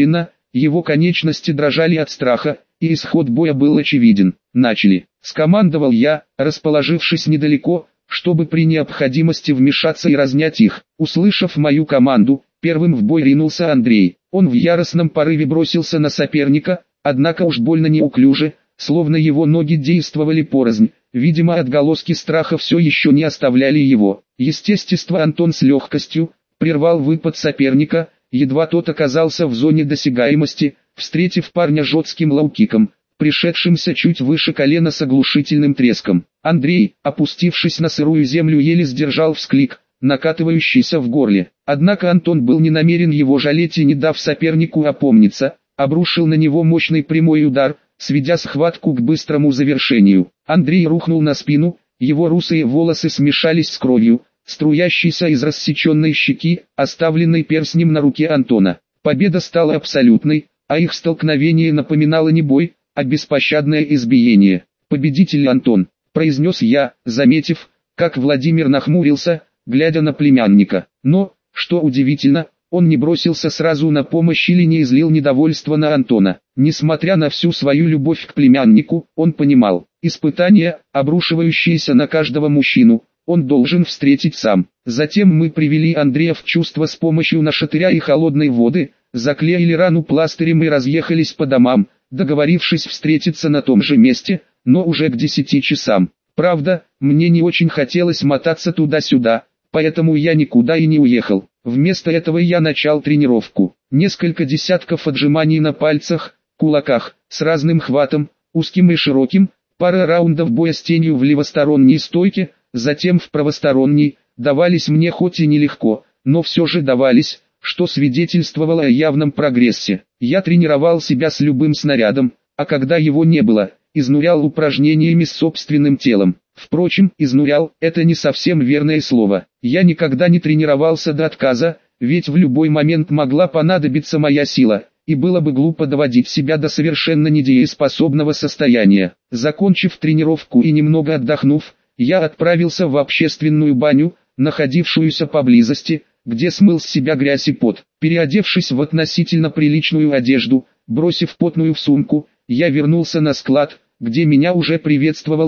его конечности дрожали от страха, и исход боя был очевиден. «Начали!» — скомандовал я, расположившись недалеко, чтобы при необходимости вмешаться и разнять их. Услышав мою команду, первым в бой ринулся Андрей. Он в яростном порыве бросился на соперника, однако уж больно неуклюже, словно его ноги действовали порознь. Видимо, отголоски страха все еще не оставляли его. Естественно, Антон с легкостью прервал выпад соперника, едва тот оказался в зоне досягаемости, встретив парня жестким лоу-киком, пришедшимся чуть выше колена с оглушительным треском. Андрей, опустившись на сырую землю, еле сдержал всклик, накатывающийся в горле. Однако Антон был не намерен его жалеть и, не дав сопернику опомниться, обрушил на него мощный прямой удар, сведя схватку к быстрому завершению. Андрей рухнул на спину, его русые волосы смешались с кровью, струящейся из рассеченной щеки, оставленной перстнем на руке Антона. Победа стала абсолютной, а их столкновение напоминало не бой, а беспощадное избиение. «Победитель Антон», — произнес я, заметив, как Владимир нахмурился, глядя на племянника. Но, что удивительно, он не бросился сразу на помощь или не излил недовольство на Антона. Несмотря на всю свою любовь к племяннику, он понимал, испытания, обрушивающиеся на каждого мужчину, он должен встретить сам. Затем мы привели Андрея в чувство с помощью нашатыря и холодной воды, заклеили рану пластырем и разъехались по домам, договорившись встретиться на том же месте, но уже к 10 часам. Правда, мне не очень хотелось мотаться туда-сюда, поэтому я никуда и не уехал. Вместо этого я начал тренировку. Несколько десятков отжиманий на пальцах, кулаках, с разным хватом, узким и широким, пара раундов боя с тенью в левосторонней стойке, затем в правосторонней, давались мне хоть и нелегко, но все же давались, что свидетельствовало о явном прогрессе. Я тренировал себя с любым снарядом, а когда его не было, изнурял упражнениями с собственным телом. Впрочем, изнурял – это не совсем верное слово. Я никогда не тренировался до отказа, ведь в любой момент могла понадобиться моя сила, и было бы глупо доводить себя до совершенно недееспособного состояния. Закончив тренировку и немного отдохнув, я отправился в общественную баню, находившуюся поблизости, где смыл с себя грязь и пот. Переодевшись в относительно приличную одежду, бросив потную в сумку, я вернулся на склад, где меня уже приветствовал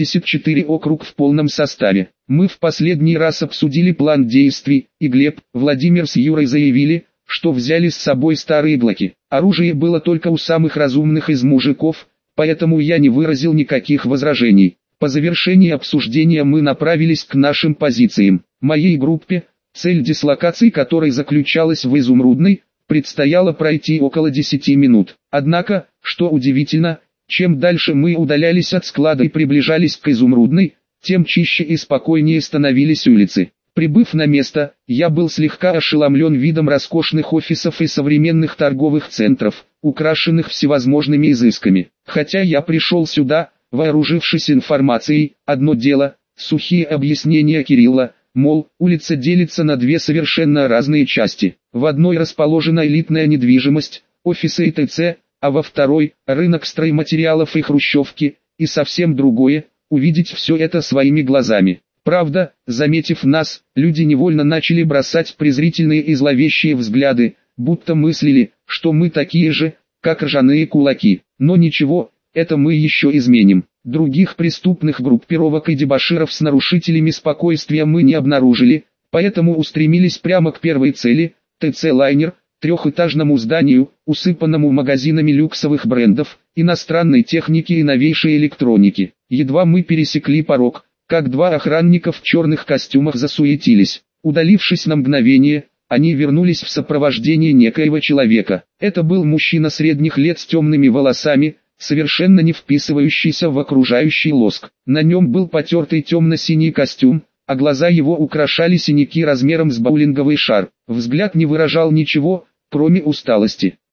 74 округ в полном составе. Мы в последний раз обсудили план действий, и Глеб, Владимир с Юрой заявили, что взяли с собой старые глоки. Оружие было только у самых разумных из мужиков, поэтому я не выразил никаких возражений. По завершении обсуждения мы направились к нашим позициям. Моей группе, цель дислокации которой заключалась в Изумрудной, предстояло пройти около 10 минут. Однако, что удивительно, чем дальше мы удалялись от склада и приближались к Изумрудной, тем чище и спокойнее становились улицы. Прибыв на место, я был слегка ошеломлен видом роскошных офисов и современных торговых центров, украшенных всевозможными изысками. Хотя я пришел сюда, вооружившись информацией, одно дело, сухие объяснения Кирилла, мол, улица делится на две совершенно разные части. В одной расположена элитная недвижимость, офисы и ТЦ, а во второй – рынок стройматериалов и хрущевки, и совсем другое – увидеть все это своими глазами. Правда, заметив нас, люди невольно начали бросать презрительные и зловещие взгляды, будто мыслили, что мы такие же, как ржаные кулаки. Но ничего, это мы еще изменим. Других преступных группировок и дебоширов с нарушителями спокойствия мы не обнаружили, поэтому устремились прямо к первой цели – ТЦ-лайнер, трехэтажному зданию, усыпанному магазинами люксовых брендов, иностранной техники и новейшей электроники. Едва мы пересекли порог, как два охранника в черных костюмах засуетились. Удалившись на мгновение, они вернулись в сопровождении некоего человека. Это был мужчина средних лет с темными волосами, совершенно не вписывающийся в окружающий лоск. На нем был потертый темно-синий костюм, а глаза его украшали синяки размером с боулинговый шар. Взгляд не выражал ничего, кроме усталости.